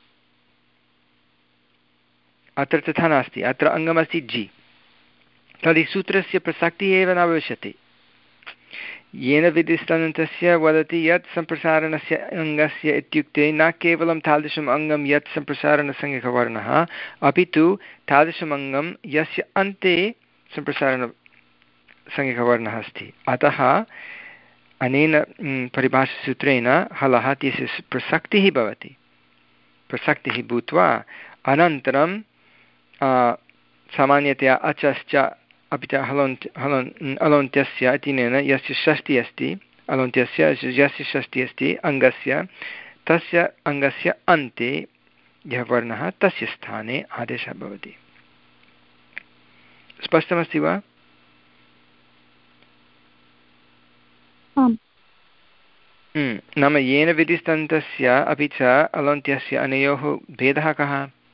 अत्र तथा नास्ति, अत्र अङ्गमस्ति जि। तर्हि सूत्रस्य प्रसक्तिः एव न भविष्यति। येन विधिस्तदन्तस्य वदति यत् सम्प्रसारणस्य अङ्गस्य इत्युक्ते न केवलं तादृशम् अङ्गं यत् सम्प्रसारणसंज्ञकवर्णः, अपि तु तादृशम् अङ्गं यस्य अन्ते सम्प्रसारणसंज्ञकवर्णः अस्ति। अतः अनेन परिभाषासूत्रेण हलः इत्यस्य प्रसक्तिः भवति। प्रसक्तिः भूत्वा अनन्तरं सामान्यतया अचश्च अपि च हलोन्त् हलोन् अलोन्त्यस्य इत्यनेन यस्य षष्टिः अस्ति, अलोन्त्यस्य यस्य षष्टिः अस्ति अङ्गस्य, तस्य अङ्गस्य अन्ते यः वर्णः तस्य स्थाने आदेशः भवति। स्पष्टमस्ति वा? नाम येन विधिस्तन्तस्य अपि च अलोन्त्यस्य अनयोः भेदः कः?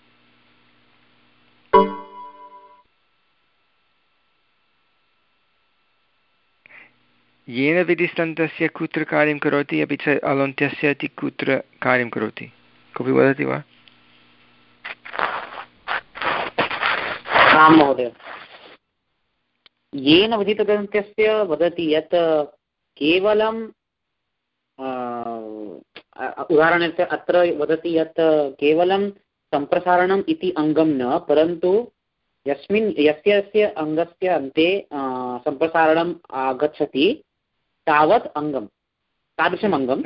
येन विधिस्तन्तस्य कुत्र कार्यं करोति, अपि च अलोन्त्यस्य इति कुत्र कार्यं करोति? कोऽपि वदति वा? आं महोदय, येन विधितदन्तस्य वदति यत् केवलं उदाहरणार्थ अत्र वदति यत् केवलं सम्प्रसारणम् इति अङ्गं न, परन्तु यस्मिन् यस्य यस्य अङ्गस्य अन्ते सम्प्रसारणम् आगच्छति तावत् अङ्गं तादृशम् अङ्गं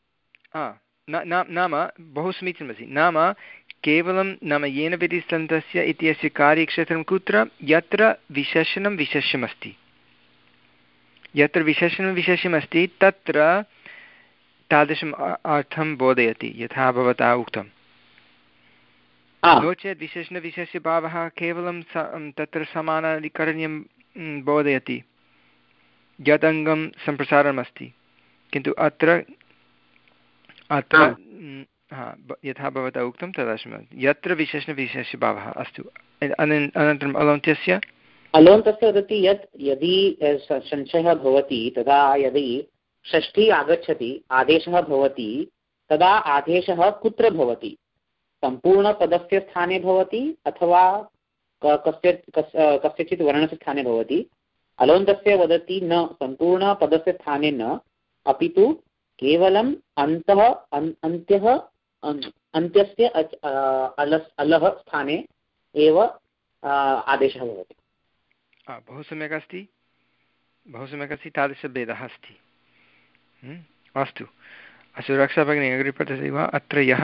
नाम बहु समीचीनमस्ति। नाम केवलं नाम येन व्यतिसन्तस्य इत्यस्य कार्यक्षेत्रं कुत्र, यत्र विशेषणं विशेष्यमस्ति, यत्र विशेषणं विशेष्यमस्ति तत्र तादृशम् अर्थं बोधयति, यथा भवता उक्तं। नो चेत् विशेषणविशेष्यभावः केवलं तत्र समानाधिकरण्यं बोधयति, यदङ्गं सम्प्रसारणमस्ति, किन्तु अत्र अत्र यथा भवता उक्तं तदर्थं यत्र विशेषणविशेष्यभावः। अस्तु, अनन्तरम् अलोन्त्यस्य अलोन्तस्य वदति यत् यदि संशयः भवति तदा यदि षष्ठी आगच्छति, आदेशः भवति, तदा आदेशः कुत्र भवति, सम्पूर्णपदस्य स्थाने भवति अथवा कस्य कस्यचित् वर्णस्य स्थाने भवति। अलोन्तस्य वदति न, सम्पूर्णपदस्य स्थाने न, अपि तु केवलम् अन्तः अन्त्यः अन्त्यस्य अलस् अलः स्थाने एव आदेशः भवति। बहु सम्यक् अस्ति, बहु सम्यक् अस्ति, तादृशभेदः अस्ति। अस्तु, अस्तु रक्षा भगिनी अग्रे पठति वा? अत्र यः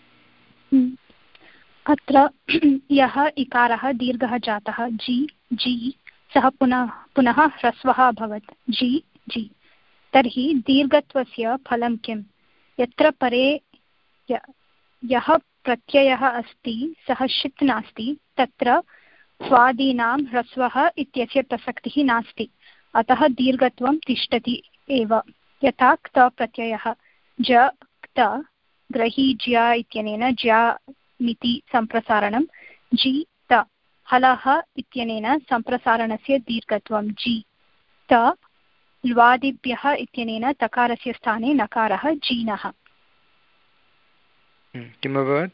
अत्र यः इकारः दीर्घः जातः जि जि सः पुनः पुनः ह्रस्वः अभवत् जि जि, तर्हि दीर्घत्वस्य फलं किं? यत्र परे यः प्रत्ययः अस्ति सः षित् नास्ति, तत्र स्वादीनां ह्रस्वः इत्यस्य प्रसक्तिः नास्ति, अतः दीर्घत्वं तिष्ठति एव। यथा क्त प्रत्ययः ज क्त ग्रही ज्या इत्यनेन ज्यामिति सम्प्रसारणं, जि त हलः इत्यनेन सम्प्रसारणस्य दीर्घत्वं जि त, ल्वादिभ्यः इत्यनेन तकारस्य स्थाने नकारः जीनः। किम् अभवत्?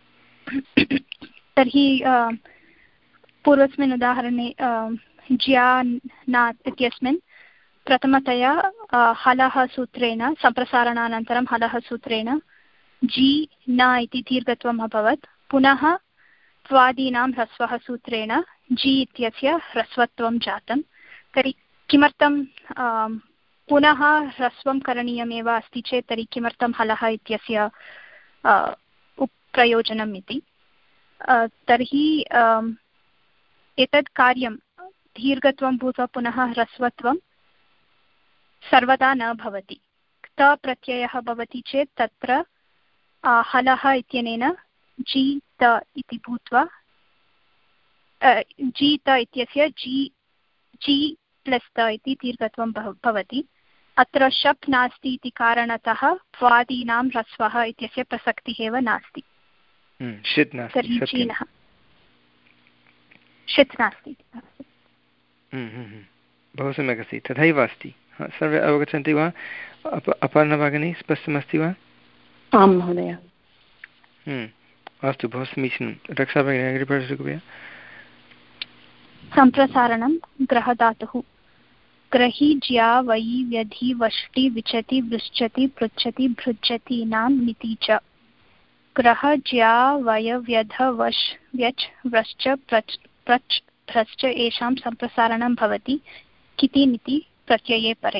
तर्हि पूर्वस्मिन् उदाहरणे ज्यानात् इत्यस्मिन् प्रथमतया हलः सूत्रेण सम्प्रसारणानन्तरं हलः सूत्रेण जी न इति दीर्घत्वम् अभवत्, पुनः स्वादीनां ह्रस्वः सूत्रेण जी इत्यस्य ह्रस्वत्वं जातं। तर्हि किमर्थं पुनः ह्रस्वं करणीयमेव अस्ति चेत् तर्हि किमर्थं हलः इत्यस्य प्रयोजनम् इति? तर्हि एतत् कार्यं दीर्घत्वं भूत्वा पुनः ह्रस्वत्वं सर्वदा न भवति। क्त प्रत्ययः भवति चेत् तत्र हलः इत्यनेन जी त इति भूत्वा जी त इत्यस्य जी जी प्लस् त इति दीर्घत्वं भवति। अत्र शप् नास्ति इति कारणतः स्वादीनां ह्रस्वः इत्यस्य प्रसक्तिः एव नास्ति। तर्हि चीनः षित् नास्ति। बहु सम्यक् अस्ति, तथैव अस्ति। सर्वे अवगच्छन्ति वा? अपर्णा भगिनी स्पष्टमस्ति वा? आं महोदय। अस्तु, बहु समीचीनं। रक्षा भगिनी अग्रे पठतु कृपया। सम्प्रसारणं ग्रहधातुः ग्रही ज्या वै व्यधि वष्टि विचति वृश्चति पृच्छति भृच्छति नाम नीति च। ग्रह ज्या वय व्यध वश् व्यच् व्रश्च प्रच् प्रच् भ्रश्च येषां सम्प्रसारणं भवति किति नीति प्रत्यये परे।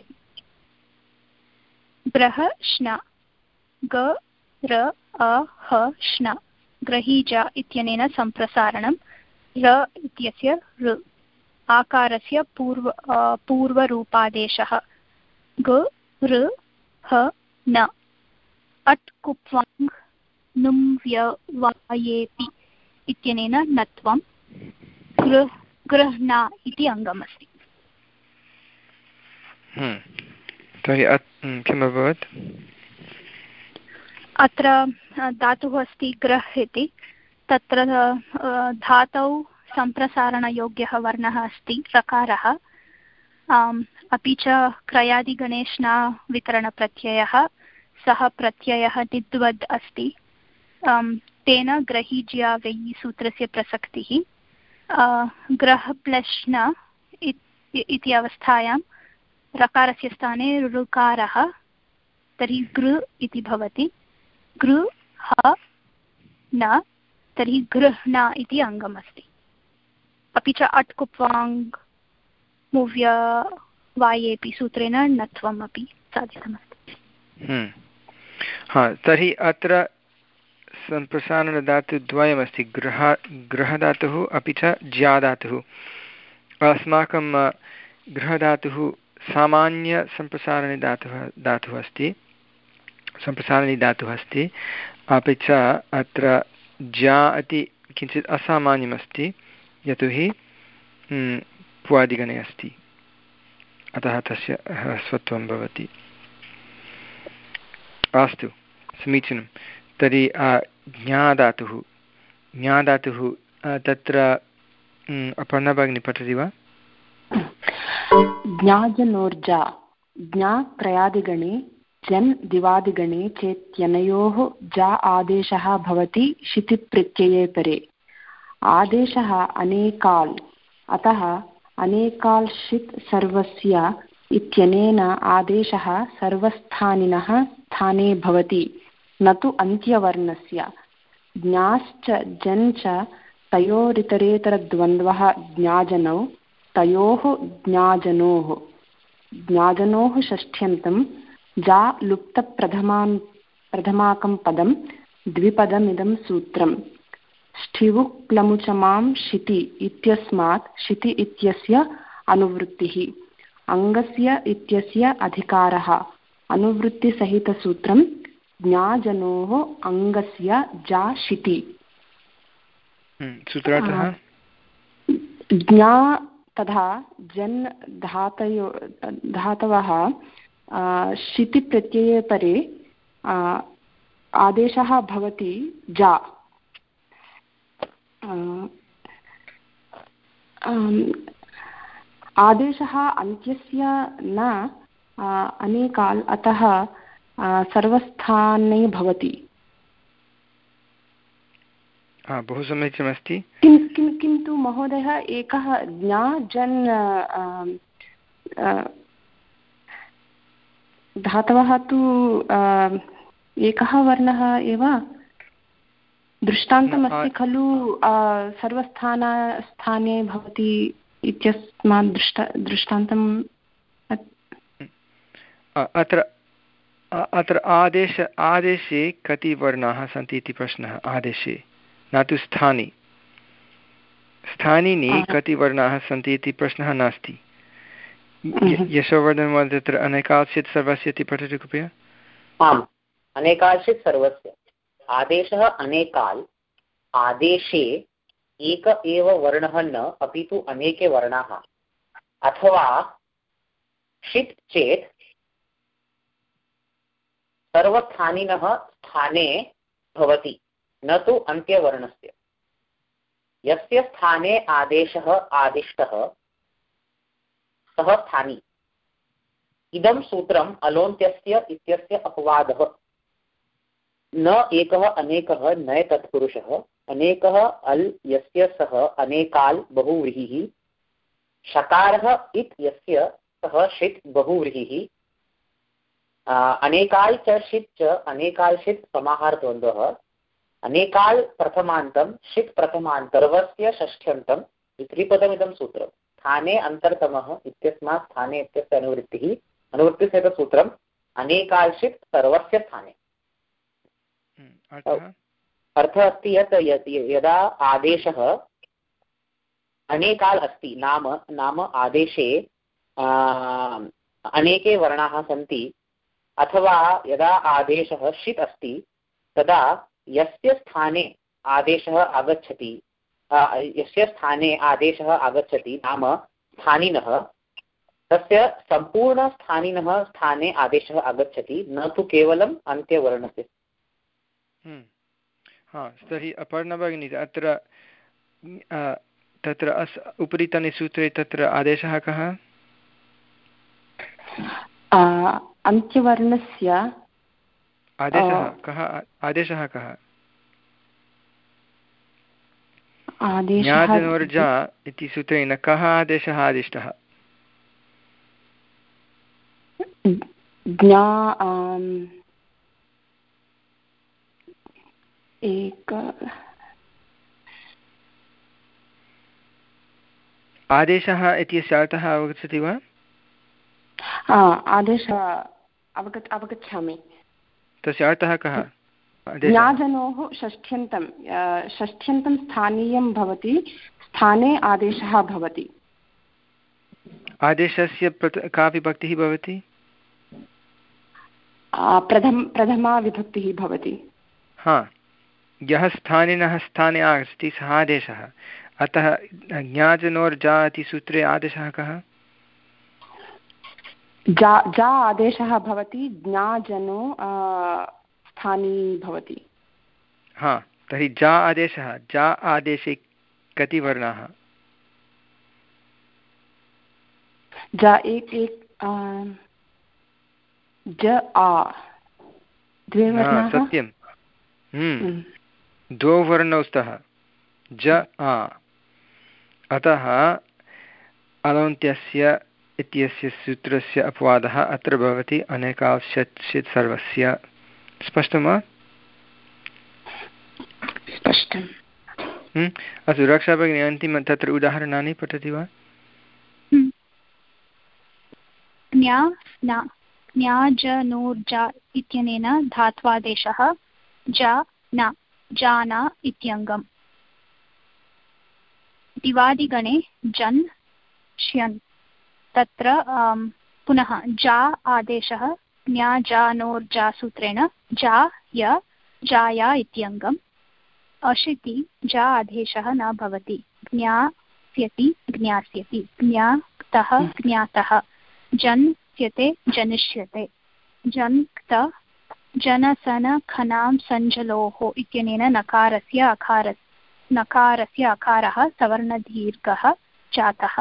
ग्रह श्न ग र अ ह श्न ग्रहीजा इत्यनेन सम्प्रसारणं र इत्यस्य ऋ आकारस्य पूर्व पूर्वरूपादेशः ग ऋ ह न अट् कुप्वाङ् नुं व्य वायेपि इत्यनेन नत्वं गृह गृह्णा इति अङ्गमस्ति। तर्हि किम् अभवत्? अत्र धातुः अस्ति ग्रह् इति, तत्र धातौ सम्प्रसारणयोग्यः वर्णः अस्ति रकारः, अपि च क्रयादिगणेशना विकरणप्रत्ययः, सः प्रत्ययः निद्वद् अस्ति, तेन ग्रहीज्या वै सूत्रस्य प्रसक्तिः। ग्रह प्लश्न इति अवस्थायां रकारस्य स्थाने ऋकारः तर्हि गृ इति भवति। गृ ह न तर्हि गृह्ण इति अङ्गमस्ति। अपि च अट् कुप्वाङ् मूव्य वायेपि सूत्रेण णत्वम् अपि साधितमस्ति। हा, तर्हि अत्र सम्प्रसारणधातुद्वयमस्ति, गृह गृहधातुः अपि च ज्याधातुः। अस्माकं गृहधातुः सामान्यसम्प्रसारणे धातुः धातुः अस्ति सम्प्रसारणे धातुः अस्ति, अपि च अत्र ज्या इति किञ्चित् असामान्यमस्ति, यतोहि पुवादिगणे अस्ति, अतः तस्य ह्रस्वत्वं भवति। अस्तु, समीचीनं। तर्हि ज्ञाधातुः ज्ञाधातुः तत्र अपर्णा भगिनी पठति वा? ज्ञाजनोर्जा ज्ञा त्रयादिगणे जन् दिवादिगणे चेत्यनयोः जा आदेशः भवति शितिप्रत्यये परे। आदेशः अनेकाल्, अतः अनेकाल् षित् सर्वस्य इत्यनेन आदेशः सर्वस्थानिनः स्थाने भवति, न तु अन्त्यवर्णस्य। ज्ञाश्च जन् च तयोरितरेतरद्वन्द्वः ज्ञाजनौ, तयोः ज्ञाजनोः। ज्ञाजनोः षष्ठ्यन्तं जा लुप्तप्रथमान् प्रथमाकं पदं द्विपदमिदं सूत्रम्। ष्ठिवुः क्लमुचमां शिति इत्यस्मात् शिति इत्यस्य अनुवृत्तिः, अङ्गस्य इत्यस्य अधिकारः। अनुवृत्तिसहितसूत्रं ज्ञाजनोः अङ्गस्य जा शिति। सूत्रार्थः ज्ञा तथा जन् धातयो धातवः शितिप्रत्यये परे आदेशः भवति जा। आदेशः अन्त्यस्य न अनेकाल्, अतः सर्वस्थाने भवति। बहु समीचीनमस्ति। किं किं किन्तु महोदयः एकः ज्ञा जन् धातवः तु एकः वर्णः एव दृष्टान्तमस्ति खलु, सर्वस्थान स्थाने भवति इत्यस्मात् दृष्ट दृष्टान्तम् अत्र अत्र आदेश आदेशे कति वर्णाः सन्ति इति प्रश्नः। आदेशे न तु स्थाने, स्थानिनि कति वर्णाः सन्ति इति प्रश्नः नास्ति। यशोवर्धन महोदय तत्र अनेकाल् सर्वस्य इति पठतु कृपया। आम्, अनेकाल् सर्वस्य आदेशः अनेकाल्। आदेशे एक एव वर्णः न, अपि तु अनेके वर्णाः। अथवा षित् चेत् सर्वस्थानिनः स्थाने भवति, न तु अन्त्यवर्णस्य। यस्य स्थाने आदेशः आदिष्टः सः स्थानी। इदं सूत्रम् अलोन्त्यस्य इत्यस्य अपवादः। न एकः अनेकः नय तत्पुरुषः, अनेकः अल् यस्य सः अनेकाल् बहुव्रीहिः, शकारः इत् यस्य सः षित् बहुव्रीहिः, अनेकाल् च षित् च अनेकाल् षित् समाहारद्वन्द्वः, अनेकाल् प्रथमान्तं षित् प्रथमान्तर्वस्य षष्ठ्यन्तं द्विपदमिदं सूत्रम्। स्थाने अन्तर्तमः इत्यस्मात् स्थाने इत्यस्य अनुवृत्तिः, अनुवृत्तिसहितसूत्रम् अनेकाल् षित् सर्वस्य स्थाने। अर्थः अस्ति यत् यदा आदेशः अनेकाल् अस्ति, नाम नाम आदेशे अनेके वर्णाः सन्ति, अथवा यदा आदेशः षित् अस्ति तदा यस्य स्थाने आदेशः आगच्छति यस्य स्थाने आदेशः आगच्छति नाम स्थानिनः, तस्य सम्पूर्णस्थानिनः स्थाने आदेशः आगच्छति, न तु केवलम् अन्त्यवर्णस्य। हा, तर्हि अपर्णा भगिनी अत्र तत्र अस् उपरितने सूत्रे तत्र आदेशः कः? अन्त्यवर्णस्य आदेशः कः? आदेशः कः? ज्ञाजनोर्जा इति सूत्रेण कः आदेशः आदिष्टः? ज्ञा एक आदेशः इत्यस्य अर्थः अवगच्छति वा? आदेशः अवगच्छ अवगच्छामि। तस्य अर्थः कः? ज्ञाजनोः षष्ठ्यन्तं षष्ठ्यन्तं स्थानीयं भवति, स्थाने आदेशः भवति। आदेशस्य प्रथ का विभक्तिः भवति? प्रथम प्रथमा विभक्तिः भवति। हा, यः स्थानिनः स्थाने आगच्छति सः आदेशः। अतः ज्ञाजनोर्जा इति सूत्रे आदेशः कः? जा जा आदेशः भवति, ज्ञाजनो स्थानी भवति। हा, तर्हि जा आदेशः, जा आदेशे कति वर्णाः? जा एक एक ज आ द्वे वर्णाः। सत्यं, द्वौ वर्णौ स्तः, ज आ। अतः अलौन्त्यस्य इत्यस्य सूत्रस्य अपवादः अत्र भवति अनेकांशत् षित् सर्वस्य। स्पष्टं वा? स्पष्टम्। अस्तु, रक्षा भगिनी अन्तिमं तत्र उदाहरणानि पठति वा? ज्ञा न ज्ञाजनोर्जा इत्यनेन धात्वादेशः जा न जाना इत्यङ्गम्। दिवादिगणे जन् श्यन् तत्र पुनः जा आदेशः ज्ञाजानोर्जा सूत्रेण जा य जाया इत्यङ्गम्। अशिति जा आदेशः न भवति, ज्ञास्यति ज्ञास्यति, ज्ञातः ज्ञातः, जन्स्यते जनिष्यते, जन्क्त जनसन खनां सञ्जलोः इत्यनेन नकारस्य अकारस्य नकारस्य अकारः सवर्णदीर्घः जातः।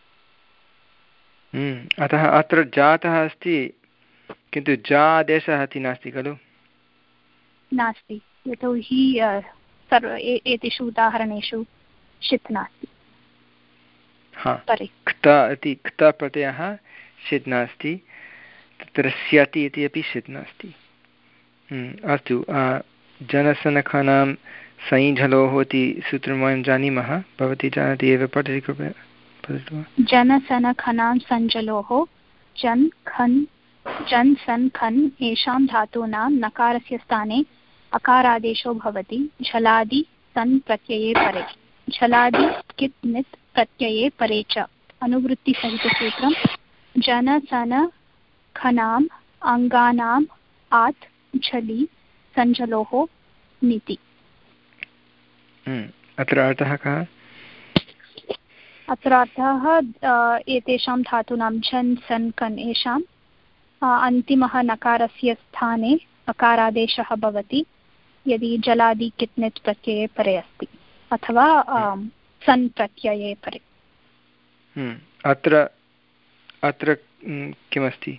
अतः अत्र जातः अस्ति, किन्तु जा आदेशः इति नास्ति खलु? नास्ति, यतोहि सर्व एतेषु उदाहरणेषु षित् नास्ति। हा, क्त इति क्त प्रत्ययः षित् नास्ति, तत्र स्यति इति अपि षित् नास्ति। अस्तु, जनसनखानां सञ्झलोः इति सूत्रं वयं जानीमः, भवती जानाति एव, पठति कृपया पठतु वा। जनसनखनां सञ्जलोः जन् खन् जन् सन् खन् येषां धातूनां नकारस्य स्थाने अकारादेशो भवति झलादि सन् प्रत्यये परे, झलादि कित् नित् प्रत्यये परे च। अनुवृत्तिसहितसूत्रं जनसन खनाम् अङ्गानाम् आत् झलि सञ्जलोः निति। अत्र अर्थः कः? अत्र अर्थः एतेषां धातूनां झन् सन् कन् येषाम् अन्तिमः नकारस्य स्थाने अकारादेशः भवति यदि जलादि कित्नित् प्रत्यये परे अस्ति अथवा सन् प्रत्यये परे। अत्र अत्र किमस्ति?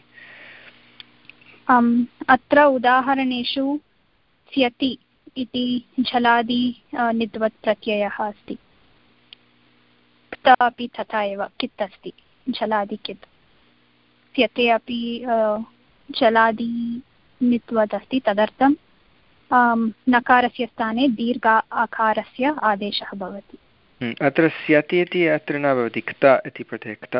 अत्र उदाहरणेषु स्यति इति झलादि निद्वत् प्रत्ययः अस्ति, क्त अपि तथा एव कित् अस्ति, झलादि कित्, स्यते अपि झलादि नित्वत् अस्ति, तदर्थं नकारस्य स्थाने दीर्घ आकारस्य आदेशः भवति। अत्र स्यति इति अत्र न भवति, क्त इति पठे, क्त।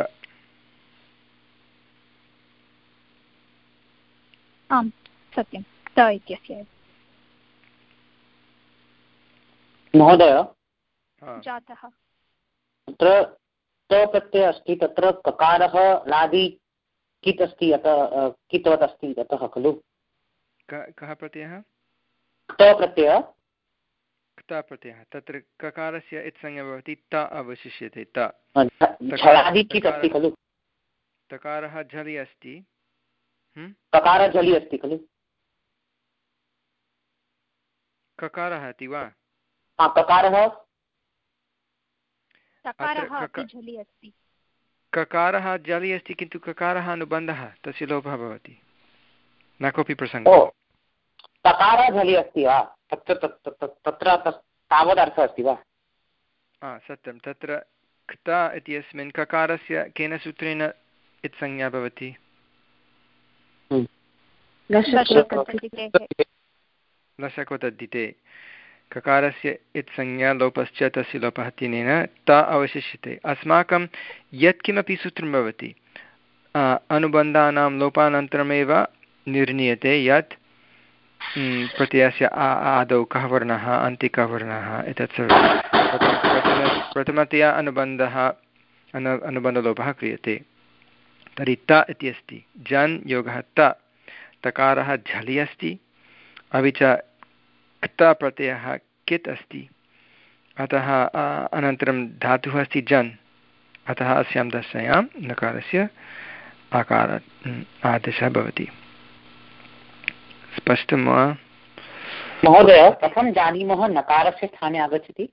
आम् सत्यं, क्त इत्यस्य महोदय जातः। तत्र क्त प्रत्ययः अस्ति, तत्र ककारः लादि कित् अस्ति, अतः कित्वत् अस्ति अतः खलु। कः प्रत्ययः? क्त प्रत्ययः। क्त प्रत्ययः, तत्र ककारस्य इत्संज्ञा भवति, त अवशिष्यते, त। झलादि कित् अस्ति खलु। तकारः झलि अस्ति, ककारः झलि अस्ति खलु। ककारः इति वा? ककारः झलि अस्ति, ककारः झलि अस्ति, किन्तु ककारः अनुबन्धः, तस्य लोपः भवति, न कोऽपि प्रसङ्गः। तकारः झलि अस्ति वा? तत्र तावदर्थः अस्ति वा? सत्यं, तत्र क्त इत्यस्मिन् ककारस्य केन सूत्रेण इत्संज्ञा भवति? लशकोतद्धिते ककारस्य इत्संज्ञा लोपश्च तस्य लोपः तिनेन त अवशिष्यते। अस्माकं यत्किमपि सूत्रं भवति अनुबन्धानां लोपानन्तरमेव निर्णीयते यत् प्रत्ययस्य आदौ कः वर्णः अन्ते कः वर्णः एतत् सर्वं प्रथम प्रथमतया अनुबन्धः अनु अनुबन्धलोपः क्रियते। तर्हि त इति अस्ति जन् योगः त तकारः झलि अस्ति अपि च क्त प्रत्ययः कित् अस्ति अतः अनन्तरं धातुः अस्ति जन् अतः अस्यां दशायां नकारस्य आकार आदेशः भवति। स्पष्टं वा महोदय? कथं जानीमः नकारस्य स्थाने आगच्छति?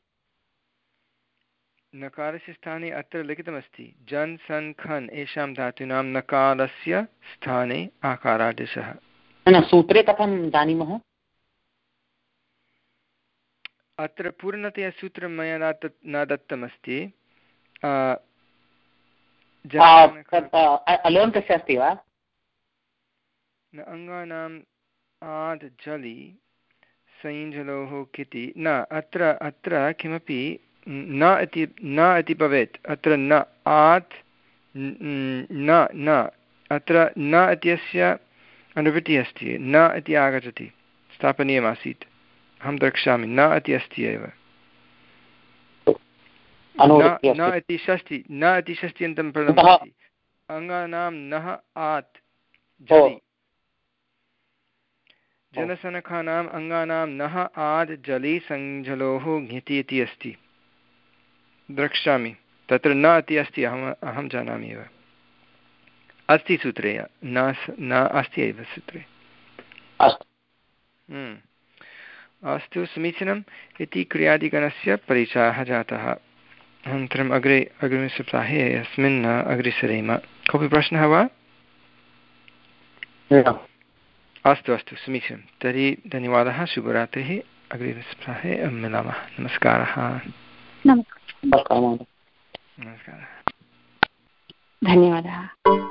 नकारस्य स्थाने अत्र लिखितमस्ति जन् सन् खन् येषां धातूनां नकारस्य स्थाने आकारादेशः। न सूत्रे कथं जानीमः? अत्र पूर्णतया सूत्रं मया न तत् न दत्तमस्ति। अलोन्तस्य अस्ति वा? न अङ्गानाम् आद् झलि संजलोः किति न अत्र अत्र किमपि न इति न इति भवेत्। अत्र न आत् न न अत्र न इत्यस्य अनुवृत्तिः अस्ति न इति आगच्छति स्थापनीयमासीत्। अहं द्रक्ष्यामि न इति अस्ति एव न इति षष्टि न इति षष्ट्यन्तं प्रथममस्ति अङ्गानां नः आत् झलि जनसनखानाम् अङ्गानां नः आद् जलि संझलोः घिति इति अस्ति। द्रक्ष्यामि तत्र न इति अस्ति अहम् अहं जानामि एव अस्ति सूत्रे न न अस्ति एव सूत्रे। अस्तु समीचीनम् इति क्रियादिगणस्य परिचयः जातः। अनन्तरम् अग्रे अग्रिमसप्ताहे अस्मिन् अग्रेसरेम। कोऽपि प्रश्नः वा? अस्तु अस्तु समीचीनं तर्हि धन्यवादः शुभरात्रिः अग्रिमसप्ताहे मिलामः। नमस्कारः। नमस्कारः। नमस्कारः। धन्यवादः।